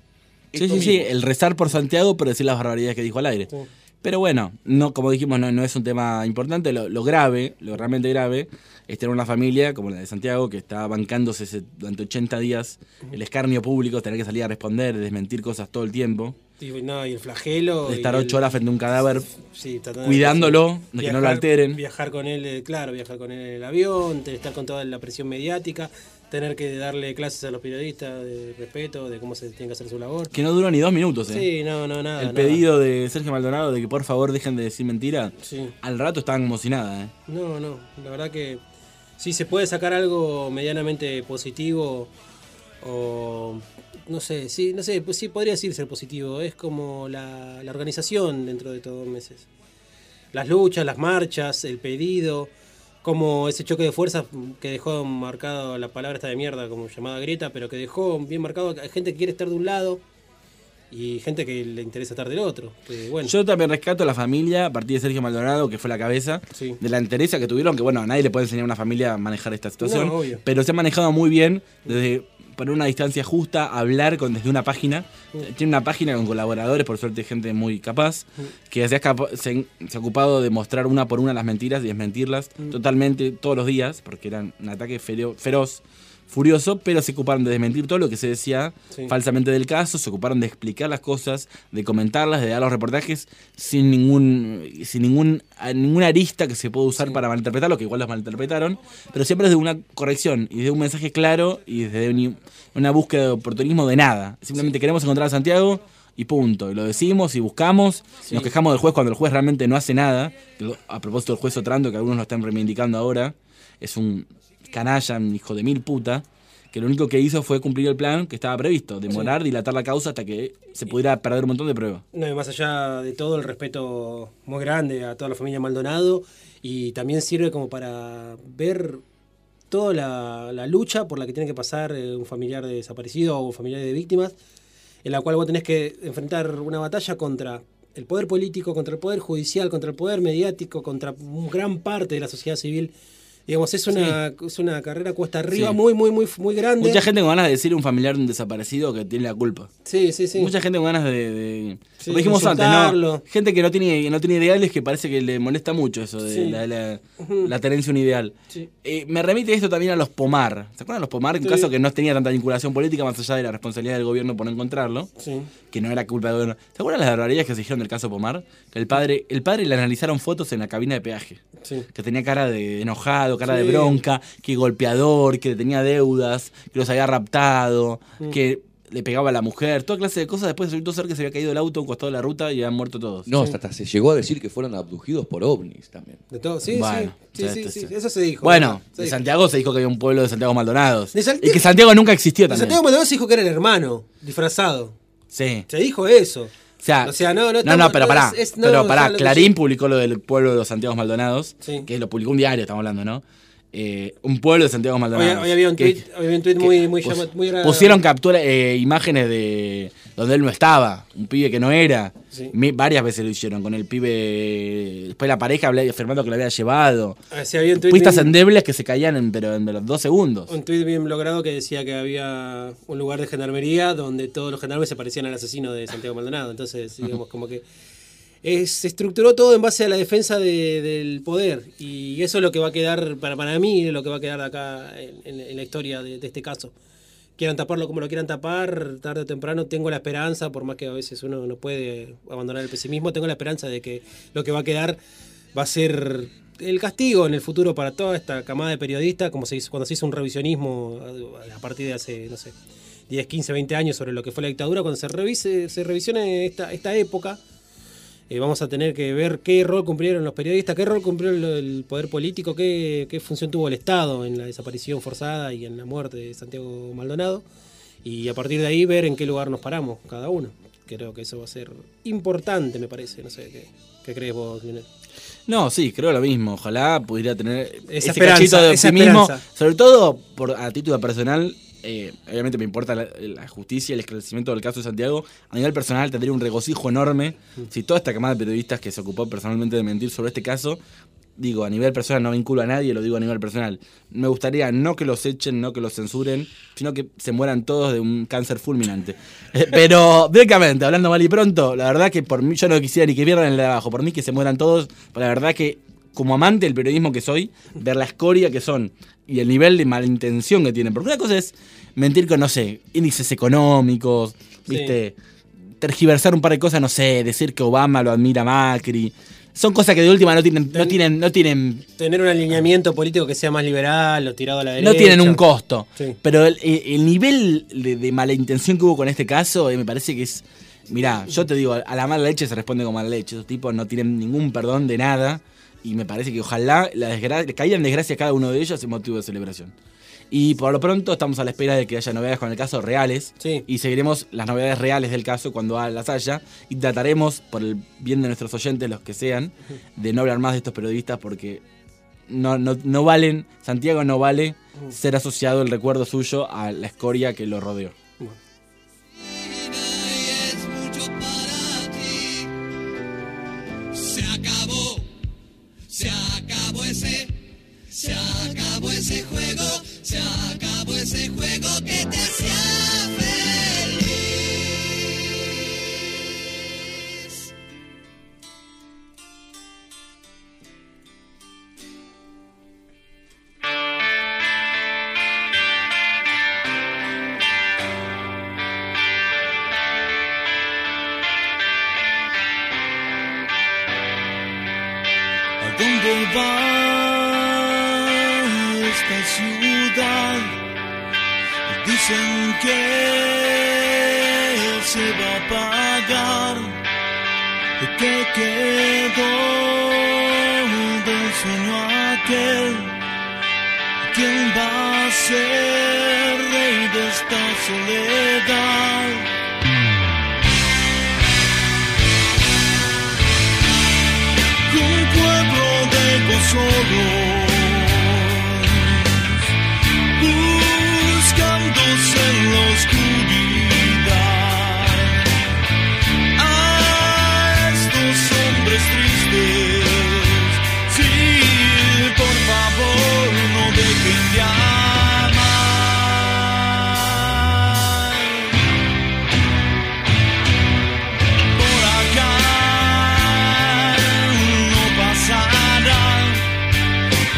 Sí, el rezar por Santiago, pero decir las barbaridades que dijo al aire. Sí. Pero bueno, no, como dijimos, no es un tema importante. Lo grave, lo realmente grave, es tener una familia como la de Santiago que está bancándose durante 80 días el escarnio público, tener que salir a responder, desmentir cosas todo el tiempo. Y el flagelo. De estar 8 horas frente a un cadáver, cuidándolo, de que no lo alteren. Viajar con él en el avión, estar con toda la presión mediática, tener que darle clases a los periodistas de respeto, de cómo se tiene que hacer su labor. Que no duró ni 2 minutos, ¿eh? Sí, nada. El pedido de Sergio Maldonado de que por favor dejen de decir mentira, al rato estaban como si nada, ¿eh? No, la verdad que si se puede sacar algo medianamente positivo o... pues sí podría decirse positivo, es como la organización dentro de todos meses. Las luchas, las marchas, el pedido, como ese choque de fuerzas que dejó marcado la palabra esta de mierda, como llamada Greta, pero que dejó bien marcado que hay gente que quiere estar de un lado y gente que le interesa estar del otro. Que, bueno. Yo también rescato a la familia a partir de Sergio Maldonado, que fue la cabeza, Sí. de la entereza que tuvieron, que bueno, a nadie le puede enseñar a una familia a manejar esta situación, No, obvio. pero se ha manejado muy bien desde poner una distancia justa, hablar desde una página. Tiene una página con colaboradores, por suerte gente muy capaz, que se ha ocupado de mostrar una por una las mentiras y desmentirlas totalmente todos los días, porque eran un ataque feroz, furioso, pero se ocuparon de desmentir todo lo que se decía Sí. falsamente del caso, se ocuparon de explicar las cosas, de comentarlas, de dar los reportajes sin ninguna arista que se pueda usar para malinterpretarlo, que igual los malinterpretaron, pero siempre desde una corrección y de un mensaje claro y desde una búsqueda de oportunismo de nada. Simplemente queremos encontrar a Santiago y punto. Y lo decimos y buscamos, Sí. nos quejamos del juez cuando el juez realmente no hace nada. A propósito del juez Otrando, que algunos lo están reivindicando ahora, es un canalla, un hijo de mil puta, que lo único que hizo fue cumplir el plan que estaba previsto, demorar, dilatar la causa hasta que se pudiera perder un montón de pruebas. No, y más allá de todo, el respeto muy grande a toda la familia Maldonado, y también sirve como para ver toda la lucha por la que tiene que pasar un familiar de desaparecido o un familiar de víctimas, en la cual vos tenés que enfrentar una batalla contra el poder político, contra el poder judicial, contra el poder mediático, contra gran parte de la sociedad civil. Digamos, es una carrera cuesta arriba Sí. muy grande. Mucha gente con ganas de decir a un familiar de un desaparecido que tiene la culpa. Sí. Mucha gente con ganas de Sí, lo dijimos antes, insultarlo. ¿no? Gente que no tiene ideales, que parece que le molesta mucho eso de Sí. la tenencia un ideal. Sí. Me remite esto también a los Pomar. ¿Se acuerdan de los Pomar? Un Sí. caso que no tenía tanta vinculación política más allá de la responsabilidad del gobierno por no encontrarlo. Sí. Que no era culpa del gobierno. ¿Se acuerdan las barbaridades que se dijeron del caso Pomar? Que el padre le analizaron fotos en la cabina de peaje. Sí. Que tenía cara de enojado, cara de Sí. bronca, que golpeador, que tenía deudas, que los había raptado, que le pegaba a la mujer, toda clase de cosas. Después resultó ser que se había caído el auto a un costado de la ruta y habían muerto todos. No, hasta se llegó a decir que fueron abducidos por ovnis también. De todo, sí, Bueno, sí, sí, sí, sí. eso se dijo. Bueno, Se de dijo. Santiago se dijo que había un pueblo de Santiago Maldonados. De Santiago- Y que Santiago nunca existió De también. Santiago Maldonado se dijo que era el hermano, disfrazado. Sí. Se dijo eso. O sea, no no, estamos- pero pará. es- no, pero o pará, sea, lo que Clarín yo- publicó lo del pueblo de los Santiago Maldonados, Sí. que lo publicó un diario, estamos hablando, ¿no? Un pueblo de Santiago Maldonados. Hoy había un Que- tweet muy pusieron captura, imágenes de donde él no estaba, un pibe que no era. Sí. Varias veces lo hicieron con el pibe. Después la pareja afirmando que lo había llevado. Sí, había un tweet Pistas bien- endebles que se caían en los 2 segundos. Un tuit bien logrado que decía que había un lugar de gendarmería donde todos los gendarmes se parecían al asesino de Santiago Maldonado. Entonces, digamos, como que se estructuró todo en base a la defensa del poder. Y eso es lo que va a quedar, para mí, lo que va a quedar acá en la historia de este caso. Quieran taparlo como lo quieran tapar, tarde o temprano tengo la esperanza, por más que a veces uno no puede abandonar el pesimismo, tengo la esperanza de que lo que va a quedar va a ser el castigo en el futuro para toda esta camada de periodistas, como cuando se hizo un revisionismo a partir de hace, no sé, 10, 15, 20 años sobre lo que fue la dictadura, cuando se revisione esta época, vamos a tener que ver qué rol cumplieron los periodistas, qué rol cumplió el poder político, qué función tuvo el Estado en la desaparición forzada y en la muerte de Santiago Maldonado, y a partir de ahí ver en qué lugar nos paramos cada uno. Creo que eso va a ser importante, me parece. No sé, ¿qué crees vos, Lionel? No, sí, creo lo mismo. Ojalá pudiera tener Esa ese esperanza, cachito de esa optimismo. esperanza. Sobre todo a título personal. Obviamente me importa la justicia y el esclarecimiento del caso de Santiago. A nivel personal tendría un regocijo enorme si toda esta camada de periodistas que se ocupó personalmente de mentir sobre este caso, digo, a nivel personal no vinculo a nadie, lo digo a nivel personal. Me gustaría no que los echen, no que los censuren, sino que se mueran todos de un cáncer fulminante. Pero, directamente, hablando mal y pronto, la verdad que por mí yo no quisiera ni que pierdan el de abajo, por mí que se mueran todos, pero la verdad que como amante del periodismo que soy, ver la escoria que son y el nivel de malintención que tienen. Porque una cosa es mentir con, no sé, índices económicos, ¿viste? Tergiversar un par de cosas, no sé, decir que Obama lo admira a Macri. Son cosas que de última no tienen Tener un alineamiento político que sea más liberal o tirado a la derecha. no tienen un costo. Sí. Pero el nivel de malintención que hubo con este caso, me parece que es... Mirá, yo te digo, a la mala leche se responde con mala leche. Esos tipos no tienen ningún perdón de nada. Y me parece que ojalá caiga en desgracia cada uno de ellos es motivo de celebración. Y por lo pronto estamos a la espera de que haya novedades con el caso reales. Sí. Y seguiremos las novedades reales del caso cuando las haya. Y trataremos, por el bien de nuestros oyentes, los que sean, de no hablar más de estos periodistas porque no valen, Santiago no vale ser asociado el recuerdo suyo a la escoria que lo rodeó. Ese juego que te hacía feliz. ¿A dónde va esta ciudad? Dicen que se va a pagar, que quedó del sueño aquel. ¿Quién va a ser rey de esta soledad? Un pueblo de gozosos buscándose en la oscuridad a estos hombres tristes. Sí, por favor, no dejen de amar. Por acá no pasará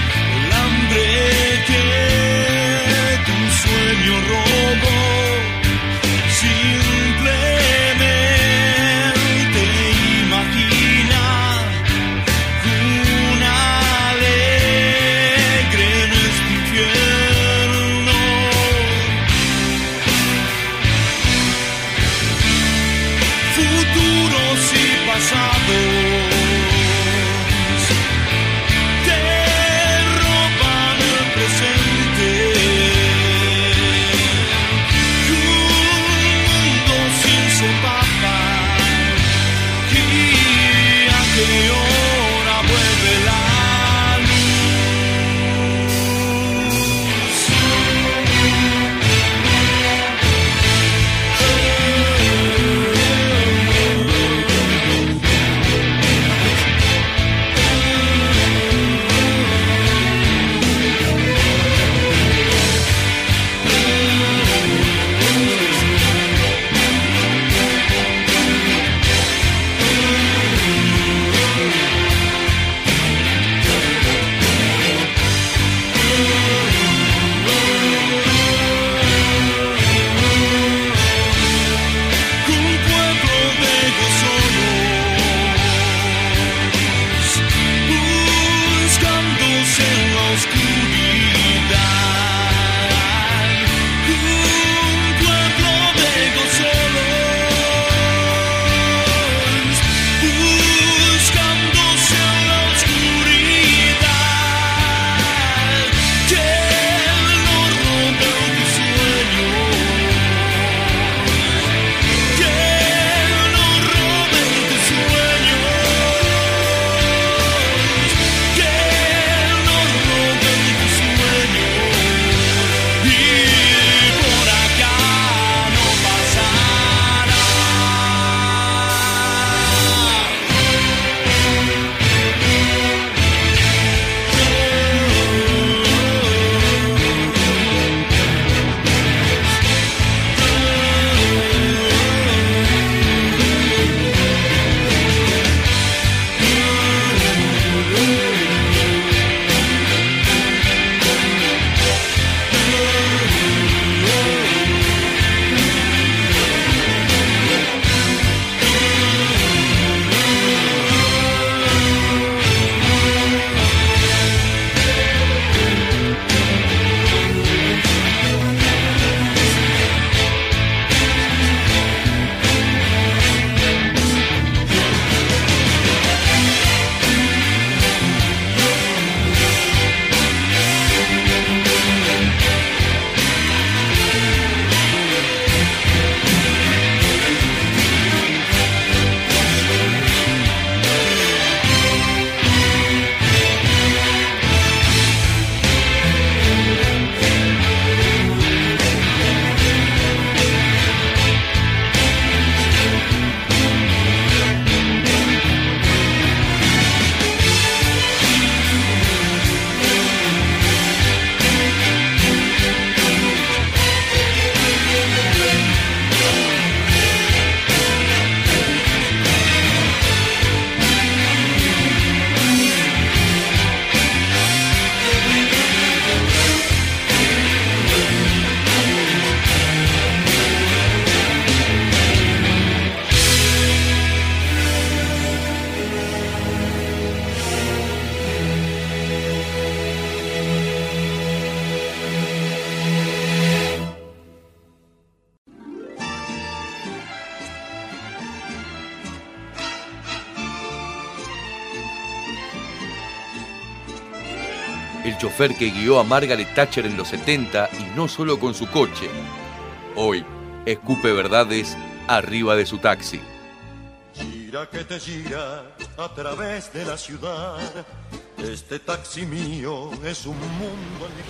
el chofer que guió a Margaret Thatcher en los 70 y no solo con su coche. Hoy, escupe verdades arriba de su taxi. Gira que te gira a través de la ciudad. Este taxi mío es un mundo en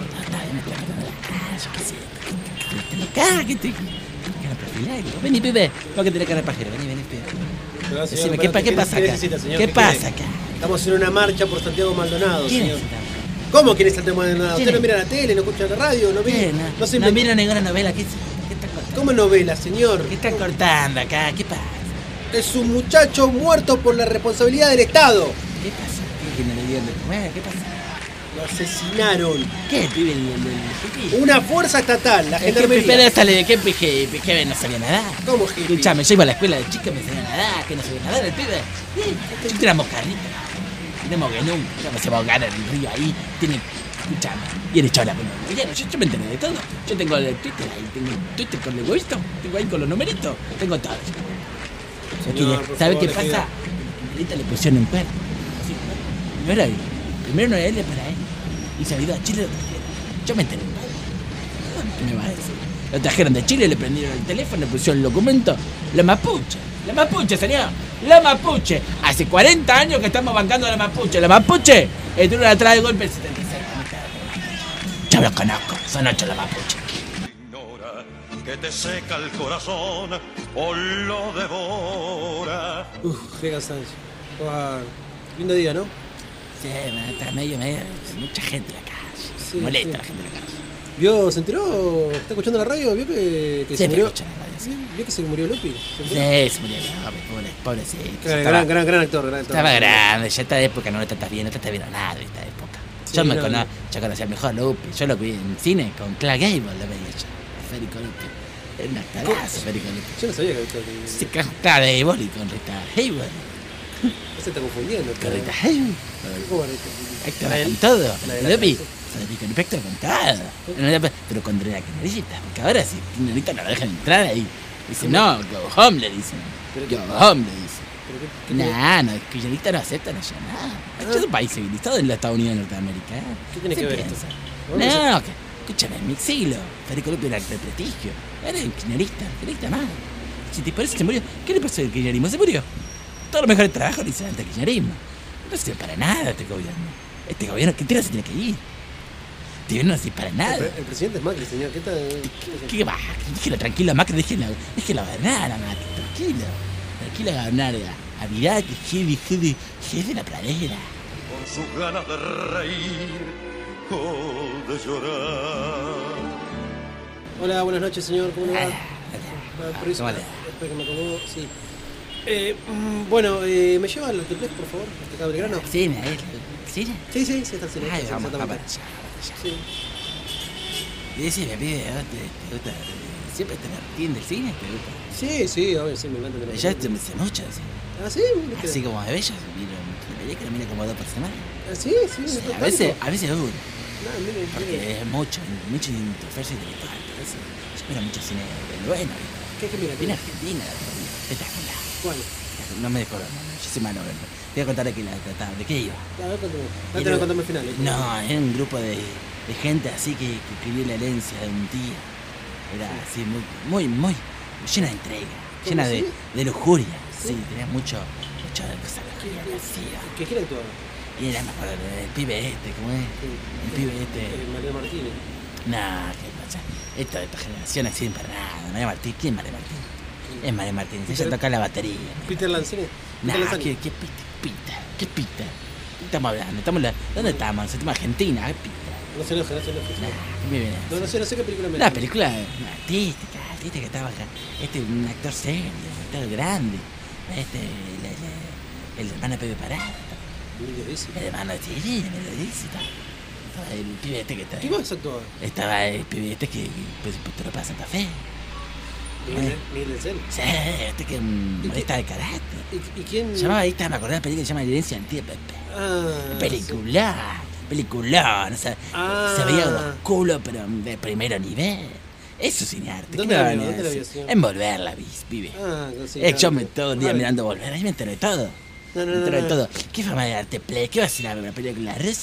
Vení, pibe. Vos que tenés cara de pajero. Vení, pibe. Pero, señor, Decime, pero, ¿qué pasa acá? necesita, señor? ¿Qué ¿Qué pasa quiere? acá? Estamos en una marcha por Santiago Maldonado, ¿Quién señor. es esta? ¿Cómo quién es Santiago Maldonado? ¿Quién ¿Usted no es? mira la tele, no escucha la radio, no ¿Qué? ve? No, se no inventa- mira ninguna novela. ¿Qué está cortando? ¿Cómo novela, señor? ¿Qué están cortando acá? ¿Qué pasa? Es un muchacho muerto por la responsabilidad del Estado. ¿Qué pasa? ¿Qué no le dieron de comer? ¿Qué pasa? Lo asesinaron. ¿Qué, pibe? ¿Qué? Una fuerza estatal, la ¿Qué gendarmería. sale? ¿Qué pibe no sabía nadar? ¿Cómo hippie? Escuchame, yo iba a la escuela de chica, me enseñaron a nadar, que no sabía nadar el pibe. Yo tenemos carrito. Tenemos que nunca se va a ahogar en el río ahí. Tiene, escuchame, y el echado la pelota. Yo me enteré de todo. Yo tengo el Twitter ahí, tengo el Twitter con el huevito, tengo ahí con los numeritos, tengo todo. Señor, por ¿Sabe favor, qué le pido. pasa? Ahorita le pusieron un cuerno. Así, no era él. Primero no era él, para él. Y se ha ido a Chile, lo trajeron. Yo me enteré. ¿Qué me va a decir? Lo trajeron de Chile, le prendieron el teléfono, le pusieron el documento. La Mapuche, señor. La Mapuche. Hace 40 años que estamos bancando a la Mapuche. La Mapuche estuvieron atrás del golpe del 76. Yo los conozco. Son 8 la Mapuche. ignora que te seca el corazón o lo devora. Uf, qué cansancio. Wow. Lindo día, ¿no? Sí, está medio. Mucha gente en la calle. Sí, Molesta sí. la gente en la calle. ¿Vio, se enteró? ¿Está escuchando la radio? ¿Vio que se Siempre murió? escuchan la radio, sí. ¿Vio que se murió Lupi? ¿Se enteró? Sí, se murió. Pobrecito. Gran actor, Estaba grande, ya esta época no lo tratas bien, no tratas bien a nadie esta época. Sí, Yo no. yo conocía mejor a Lupi, yo lo vi en cine con Clark Gable, lo veía yo, Federico Lupi. Era un actorazo, Federico Lupi. Yo no sabía que Sí, con Clark Gable y con Rita Hayworth. se está confundiendo. Con Rita Hayworth. ¿Cómo era esto? Actúa con todo, la de la Lupi. casa. Federico Lupi actúa con todo. Pero con la Kirchnerita, porque ahora si Kirchnerita no lo dejan entrar ahí. Dice, no, go home, le dicen. Go home, le dicen. Nah, no, Kirchnerita no aceptan allá nada. Es un país civilizado en los Estados Unidos de Norteamérica. ¿Qué tiene ¿Se que ver piensa? esto? No, escúchame, en mi siglo, Federico Lupi era de prestigio. Era un kirchnerista más. Si te parece que se murió, ¿qué le pasó al kirchnerismo? Se murió. Todos los mejores trabajos lo hicieron ante el kirchnerismo. No sirve para nada este gobierno. Este gobierno, ¿qué tira se tiene que ir? Este gobierno no sirve para nada. El presidente es Macri, señor. ¿Qué tal? ¿Qué va? Déjelo tranquilo, Macri, déjelo gobernar a Macri, tranquilo gobernar a Vidal, que es de la pradera. Con sus ganas de reír o de llorar. Hola, buenas noches, señor. ¿Cómo le va? Permiso, ¿Cómo le va? espera que me acomodo. Sí. Bueno, ¿me lleva al Alteplex, por favor? ¿Hasta acá Belgrano? Sí, ¿sí? Sí, está el cine. Ay, sí, vamos exactamente. para allá. Sí. Y decime, pibe, ¿te gusta? ¿Siempre te Martín del cine? ¿Te gusta? Sí, obvio, sí, me encanta. tener- Ya te me hace mucho, así. Ah, sí, mira que- Así como de bellas, la película mira como 2 por semana. Ah, sí, Sí, no a tanto. veces duro, No, mire, porque mire. es mucho interferencia intelectual. Por eso yo miro mucho cine del bueno. ¿Qué mira? Viene a Argentina, la otra vez. Espectacular. ¿Cuál? No me dejo, yo soy malo. Te voy a contar de qué la trataba, de qué iba. A ver, contame. Y Antes de contarme el final. No, era un grupo de gente así que escribió la herencia de un tío. Era así muy llena de entrega, llena así? de lujuria. Sí, tenía mucho de cosas vacías. ¿Quién actuaba? Y era, me acuerdo, el pibe este, ¿cómo es? El pibe este. María Martínez. Nah, qué pasa. Esto de esta generación así emperrada. María Martín, ¿quién es María Martín? Es María Martín, ella toca la batería. Peter Lanzini. Nah, Peter Lanzini. ¿qué pita? ¿Qué estamos hablando? ¿Dónde estamos? Estamos en Argentina, ¿qué pita? No se enoje. Nah, ¿qué me viene a No decir? sé qué película me Una película artística que estaba acá. Un actor serio, un actor grande. El hermano de Pepe Parada. El hermano de Chile, me lo dice. Estaba el pibe este que estaba. ¿Qué más actuaba? Estaba el pibe este que pues, te lo pasa Santa Fe. Miguel del Cel. Sí, este que molesta de carácter. ¿Y quién? Se llamaba, ahí está, me acordé de la película que se llama La herencia del tío Pepe. Ah, Peliculón, o sea, Ah. se veía los culos, pero de primer nivel. Eso es cinearte. ¿Dónde ¿Qué me la van vio? a ¿Dónde la decir? vio, señor? En Volver pibe. Sí, Yo me todo el día mirando Volver, ahí me entero de todo. No. Me entero de todo. ¿Qué fama de arte play? ¿Qué va a ser la película Rosa?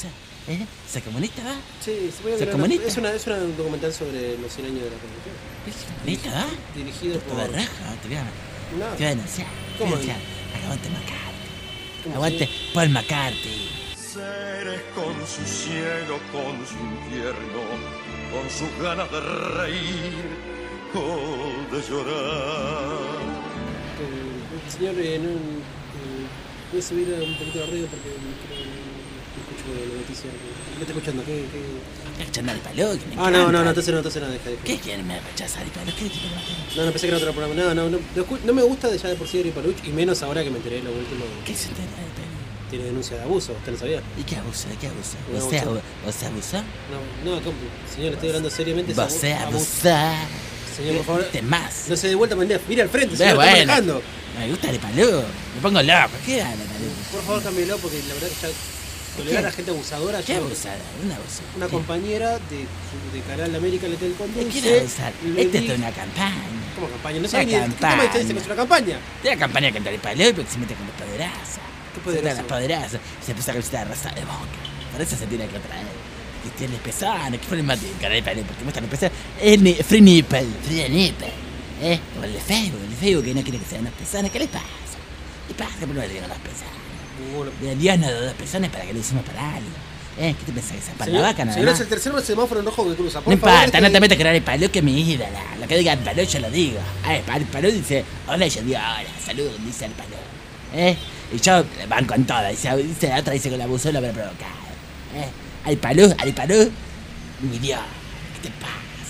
¿Sos comunista, va? Sí, se puede ¿Sos mirar, comunista? es un documental sobre los 100 años de la Revolución. ¿Sos comunista, va? Dirigido por... Toda raja, te voy a No, denunciar. ¿Cómo? Aguante McCarthy. ¿Cómo Aguante Paul McCarthy. Seres con su cielo, con su infierno, con sus ganas de reír o de llorar. Señor, voy a subir un poquito de ruido porque creo que escucho la noticia. ¿Qué está escuchando? ¿Qué? ¿Estás escuchando al palo? Que me No, encanta. entonces no, deja. ¿Qué quieren me rechazar al palo? ¿Qué quieren matar? No, pensé que era otro programa. No me gusta de ya de por sí Ari Paluch, y menos ahora que me enteré de lo último. ¿Qué se entera del palo? Tiene denuncia de abuso, ¿usted lo sabía? ¿Y qué abusa? ¿De qué abusa? No, ¿Vos abusó? No, ¿cómo? Señor, estoy hablando seriamente. ¿Vos abusó? Señor, por favor. ¿Te más? No se dé vuelta, mire al frente, señor, Bueno, está manejando. me gusta el palo. Me pongo loco. ¿Qué gana, palo? Por favor, cámbielo, porque la verdad que ya tolerar a gente abusadora. ¿Qué yo- abusada? Una abusada. Una compañera de Canal América le tengo el ¿De conduce. quién abusar? le Esta di- es una campaña. ¿Cómo campaña? No Una sabe ni de qué tema campaña. usted dice que es una campaña. De la campaña contra el palo porque se mete con los poderazos. ¿Qué Se poderoso? mete con los poderazos. Se puso a camiseta rosa de boca. Por eso se tiene que traer. Que tiene pesadas. ¿Qué problema tiene con el palo? Porque muestran los pesadas. Free nipple. Free nipple. Como el de Facebook que no quiere que sean las pesadas. ¿Qué les pasa? ¿Qué pasa? ¿Qué problema tiene con las pesadas? Ninguno. Dios nos dio 2 pezones para que lo hicimos para algo. ¿Qué te pensás que es para la vaca nada Señor, más? es el tercer semáforo en rojo que cruza. No Por favor, importa, no te metas con el palo que es mi ídola. Lo que diga el palo yo lo digo. El palo dice, hola, yo digo, hola, saludos, dice el palo. Y yo van con toda, dice la otra, dice que la abusó, lo habrá provocado. Al palo, mi Dios, ¿qué te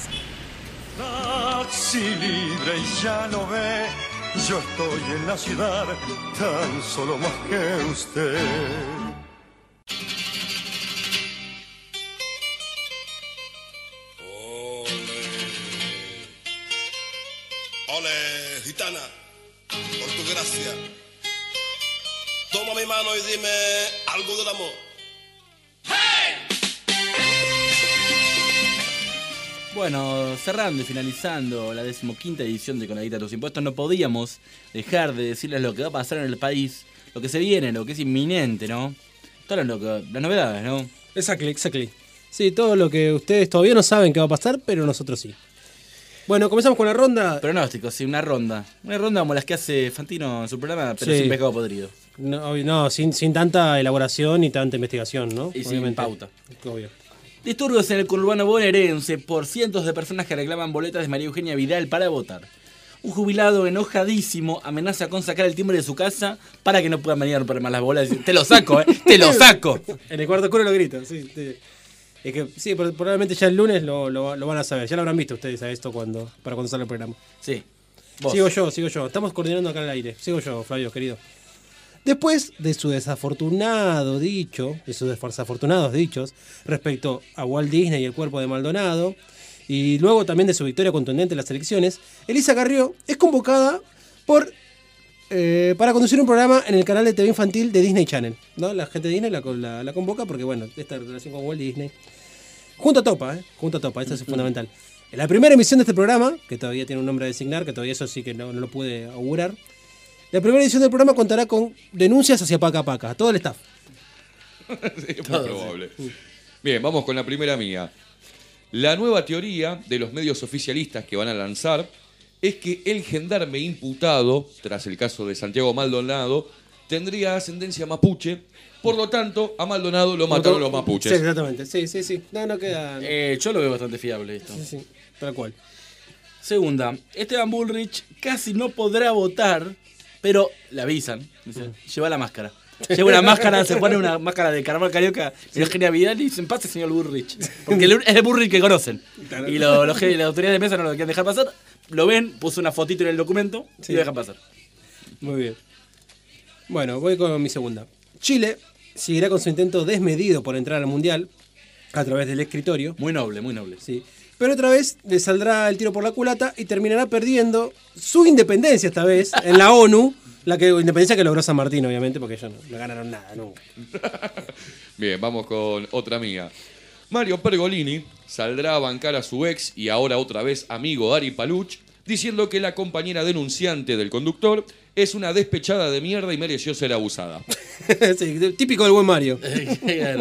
pasa? Taxi libre y ya lo ve, yo estoy en la ciudad, tan solo más que usted. Ole, gitana, por tu gracia. Toma mi mano y dime algo del amor. Bueno, cerrando y finalizando la 15ª edición de Con la Guita de tus Impuestos, no podíamos dejar de decirles lo que va a pasar en el país, lo que se viene, lo que es inminente, ¿no? Todas las novedades, ¿no? Exactly. Sí, todo lo que ustedes todavía no saben que va a pasar, pero nosotros sí. Bueno, comenzamos con la ronda. Pronósticos, sí, una ronda. Una ronda como las que hace Fantino en su programa, pero Sí. sin pescado podrido. No, sin tanta elaboración ni tanta investigación, ¿no? Y sin pauta. Obvio. Disturbios en el conurbano bonaerense por cientos de personas que reclaman boletas de María Eugenia Vidal para votar. Un jubilado enojadísimo amenaza con sacar el timbre de su casa para que no puedan venir a romper más las bolas. Te lo saco, te lo saco. En el cuarto oscuro lo grito, sí. Es que sí, probablemente ya el lunes lo van a saber. Ya lo habrán visto ustedes a esto para cuando salga el programa. Sí. Vos. Sigo yo. Estamos coordinando acá al aire. Sigo yo, Flavio, querido. Después de sus desafortunados dichos respecto a Walt Disney y el cuerpo de Maldonado, y luego también de su victoria contundente en las elecciones, Elisa Carrió es convocada para conducir un programa en el canal de TV infantil de Disney Channel, ¿no? La gente de Disney la convoca porque, bueno, esta relación con Walt Disney. Junto a Topa, esto es fundamental. En la primera emisión de este programa, que todavía tiene un nombre a designar, que todavía eso sí que no lo pude augurar, la primera edición del programa contará con denuncias hacia Paca Paca, todo el staff. Sí, es muy probable. Bien, vamos con la primera mía. La nueva teoría de los medios oficialistas que van a lanzar es que el gendarme imputado, tras el caso de Santiago Maldonado, tendría ascendencia mapuche. Por lo tanto, a Maldonado lo mataron los mapuches. Sí, exactamente. Sí. No queda. Yo lo veo bastante fiable esto. Sí, tal cual. Segunda, Esteban Bullrich casi no podrá votar, pero le avisan. Dice, lleva la máscara. Lleva una máscara, se pone una máscara de Carnaval Carioca y Eugenia Vidal y dicen, pase señor Bullrich. Porque es el Bullrich que conocen. Claro. Y las autoridades de mesa no lo quieren dejar pasar. Lo ven, puso una fotito en el documento y lo dejan pasar. Muy bien. Bueno, voy con mi segunda. Chile seguirá con su intento desmedido por entrar al Mundial a través del escritorio. Muy noble, muy noble. Sí. Pero otra vez le saldrá el tiro por la culata y terminará perdiendo su independencia esta vez en la ONU. Independencia que logró San Martín, obviamente, porque ellos no ganaron nada nunca. Bien, vamos con otra mía. Mario Pergolini saldrá a bancar a su ex y ahora otra vez amigo Ari Paluch, diciendo que la compañera denunciante del conductor es una despechada de mierda y mereció ser abusada. Sí, típico del buen Mario. Claro.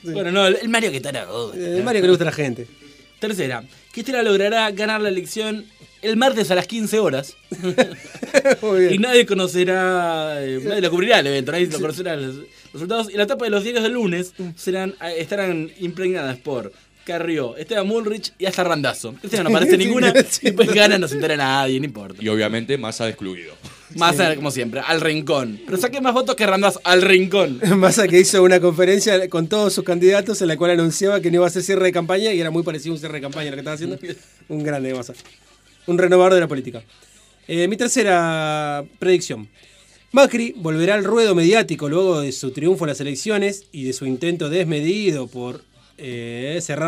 Bueno, no, el Mario que tarado. El Mario que le gusta a la gente. Tercera, Cristina logrará ganar la elección el martes a las 15 horas. Muy bien. Y nadie conocerá, nadie lo cubrirá el evento, nadie lo conocerá los resultados. Y la tapa de los diarios del lunes estarán impregnadas por Carrió, Esteban Bullrich y hasta Randazzo. Cristina no aparece ninguna, Sí. y después gana, no se entera nadie, no importa. Y obviamente Massa excluido. Massa, como siempre, al rincón. Pero saqué más votos que Randazzo, al rincón. Massa que hizo una conferencia con todos sus candidatos en la cual anunciaba que no iba a hacer cierre de campaña y era muy parecido a un cierre de campaña lo que estaba haciendo. Un grande Massa. Un renovador de la política. Mi tercera predicción. Macri volverá al ruedo mediático luego de su triunfo en las elecciones y de su intento desmedido por cerrar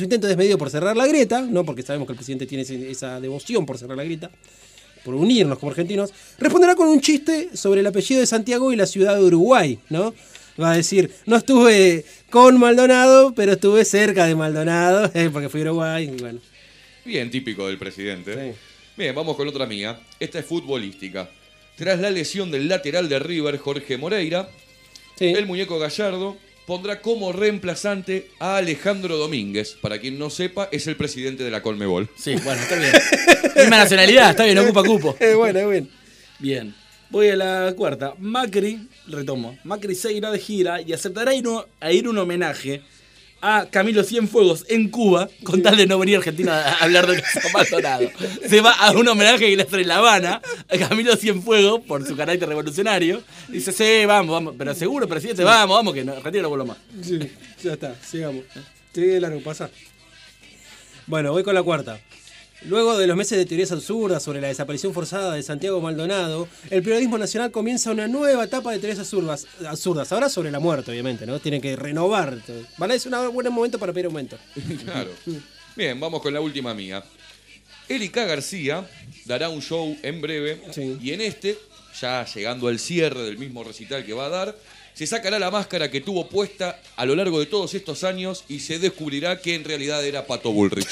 la grieta, ¿no? Porque sabemos que el presidente tiene esa devoción por cerrar la grieta, por unirnos como argentinos, responderá con un chiste sobre el apellido de Santiago y la ciudad de Uruguay, ¿no? Va a decir, no estuve con Maldonado, pero estuve cerca de Maldonado, porque fui a Uruguay, y bueno. Bien, típico del presidente. Sí. Bien, vamos con otra mía. Esta es futbolística. Tras la lesión del lateral de River, Jorge Moreira, Sí. el muñeco Gallardo pondrá como reemplazante a Alejandro Domínguez. Para quien no sepa, es el presidente de la Conmebol. Sí, bueno, está bien. Misma nacionalidad, está bien, ocupa cupo. Bueno, es bien. Bien. Voy a la cuarta. Macri, retomo. Macri se irá de gira y aceptará a ir un homenaje a Camilo Cienfuegos en Cuba, con tal de no venir a Argentina a hablar de caso Maldonado. Se va a un homenaje que le hace en La Habana a Camilo Cienfuegos por su carácter revolucionario. Dice, sí, vamos, pero seguro, presidente, vamos, que Argentina no vuelva más. Sí, ya está, sigamos. Sí, largo, pasa. Bueno, voy con la cuarta. Luego de los meses de teorías absurdas sobre la desaparición forzada de Santiago Maldonado, el periodismo nacional comienza una nueva etapa de teorías absurdas. Ahora sobre la muerte, obviamente, ¿no? Tienen que renovar. Vale, es un buen momento para pedir aumento. Claro. Bien, vamos con la última mía. Erika García dará un show en breve Sí. y en este, ya llegando al cierre del mismo recital que va a dar, se sacará la máscara que tuvo puesta a lo largo de todos estos años y se descubrirá que en realidad era Pato Bullrich.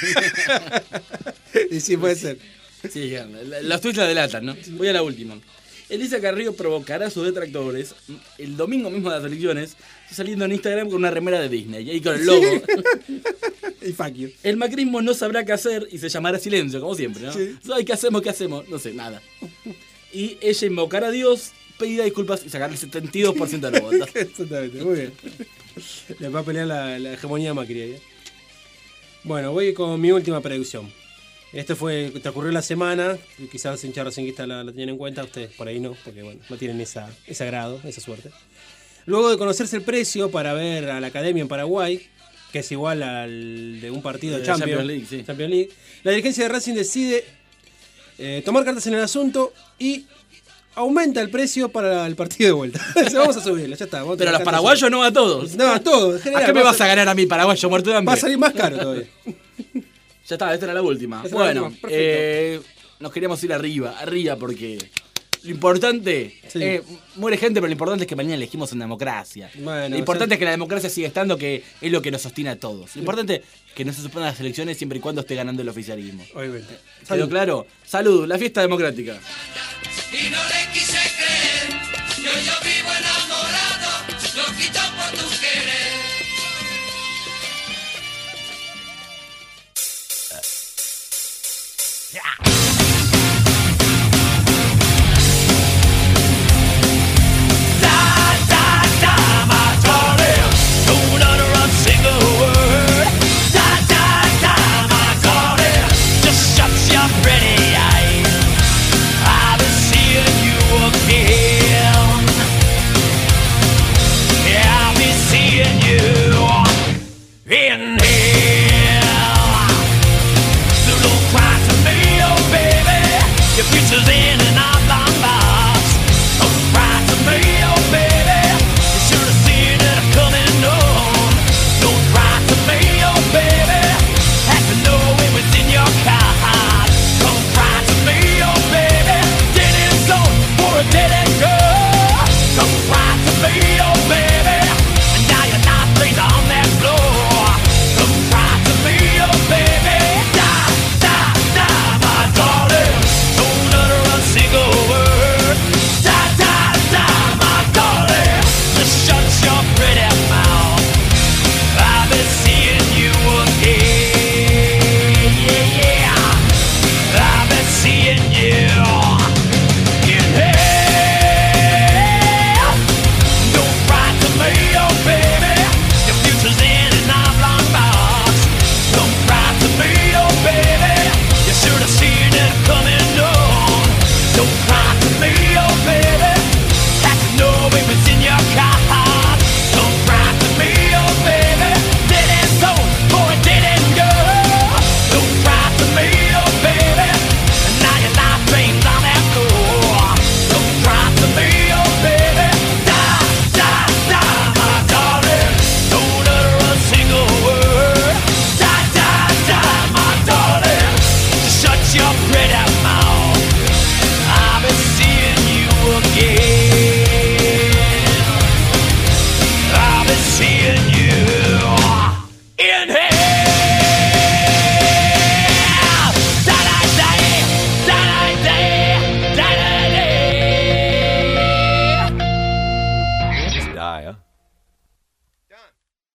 Y sí, puede ser. Sí, los tweets la delatan, ¿no? Voy a la última. Elisa Carrillo provocará a sus detractores el domingo mismo de las elecciones, saliendo en Instagram con una remera de Disney y con el logo. Y fuck you. El macrismo no sabrá qué hacer y se llamará silencio, como siempre, ¿no? Sí. Ay, ¿qué hacemos? No sé, nada. Y ella invocará a Dios, pedirá disculpas y sacarle el 72% de los votos. Exactamente, muy bien. Le va a pelear la hegemonía de Macri ahí. Bueno, voy con mi última predicción. Esto transcurrió la semana, quizás hincha racinguista la tienen en cuenta, ustedes por ahí no, porque bueno, no tienen ese agrado, esa suerte. Luego de conocerse el precio para ver a la Academia en Paraguay, que es igual al de un partido De Champions Champions League, sí. Champions League, la dirigencia de Racing decide tomar cartas en el asunto y aumenta el precio para el partido de vuelta. Vamos a subirlo, ya está. Vamos a Pero a los tomar cartas paraguayos no a todos. en- No, a todos. en general. ¿A qué me vas a ganar a mí, paraguayo muerto de hambre? Va a salir más caro todavía. Ya está, esta era la última. Esta era la Bueno, última, perfecto. nos queríamos ir arriba, porque lo importante, Sí. muere gente, pero lo importante es que mañana elegimos una democracia. Bueno, Lo importante es que la democracia siga estando, que es lo que nos sostiene a todos. Lo importante es que no se suspendan las elecciones siempre y cuando esté ganando el oficialismo. Obviamente. ¿Quedó claro? Salud, la fiesta democrática. Y no le quise creer, y hoy yo vivo enamorado, loquito por tu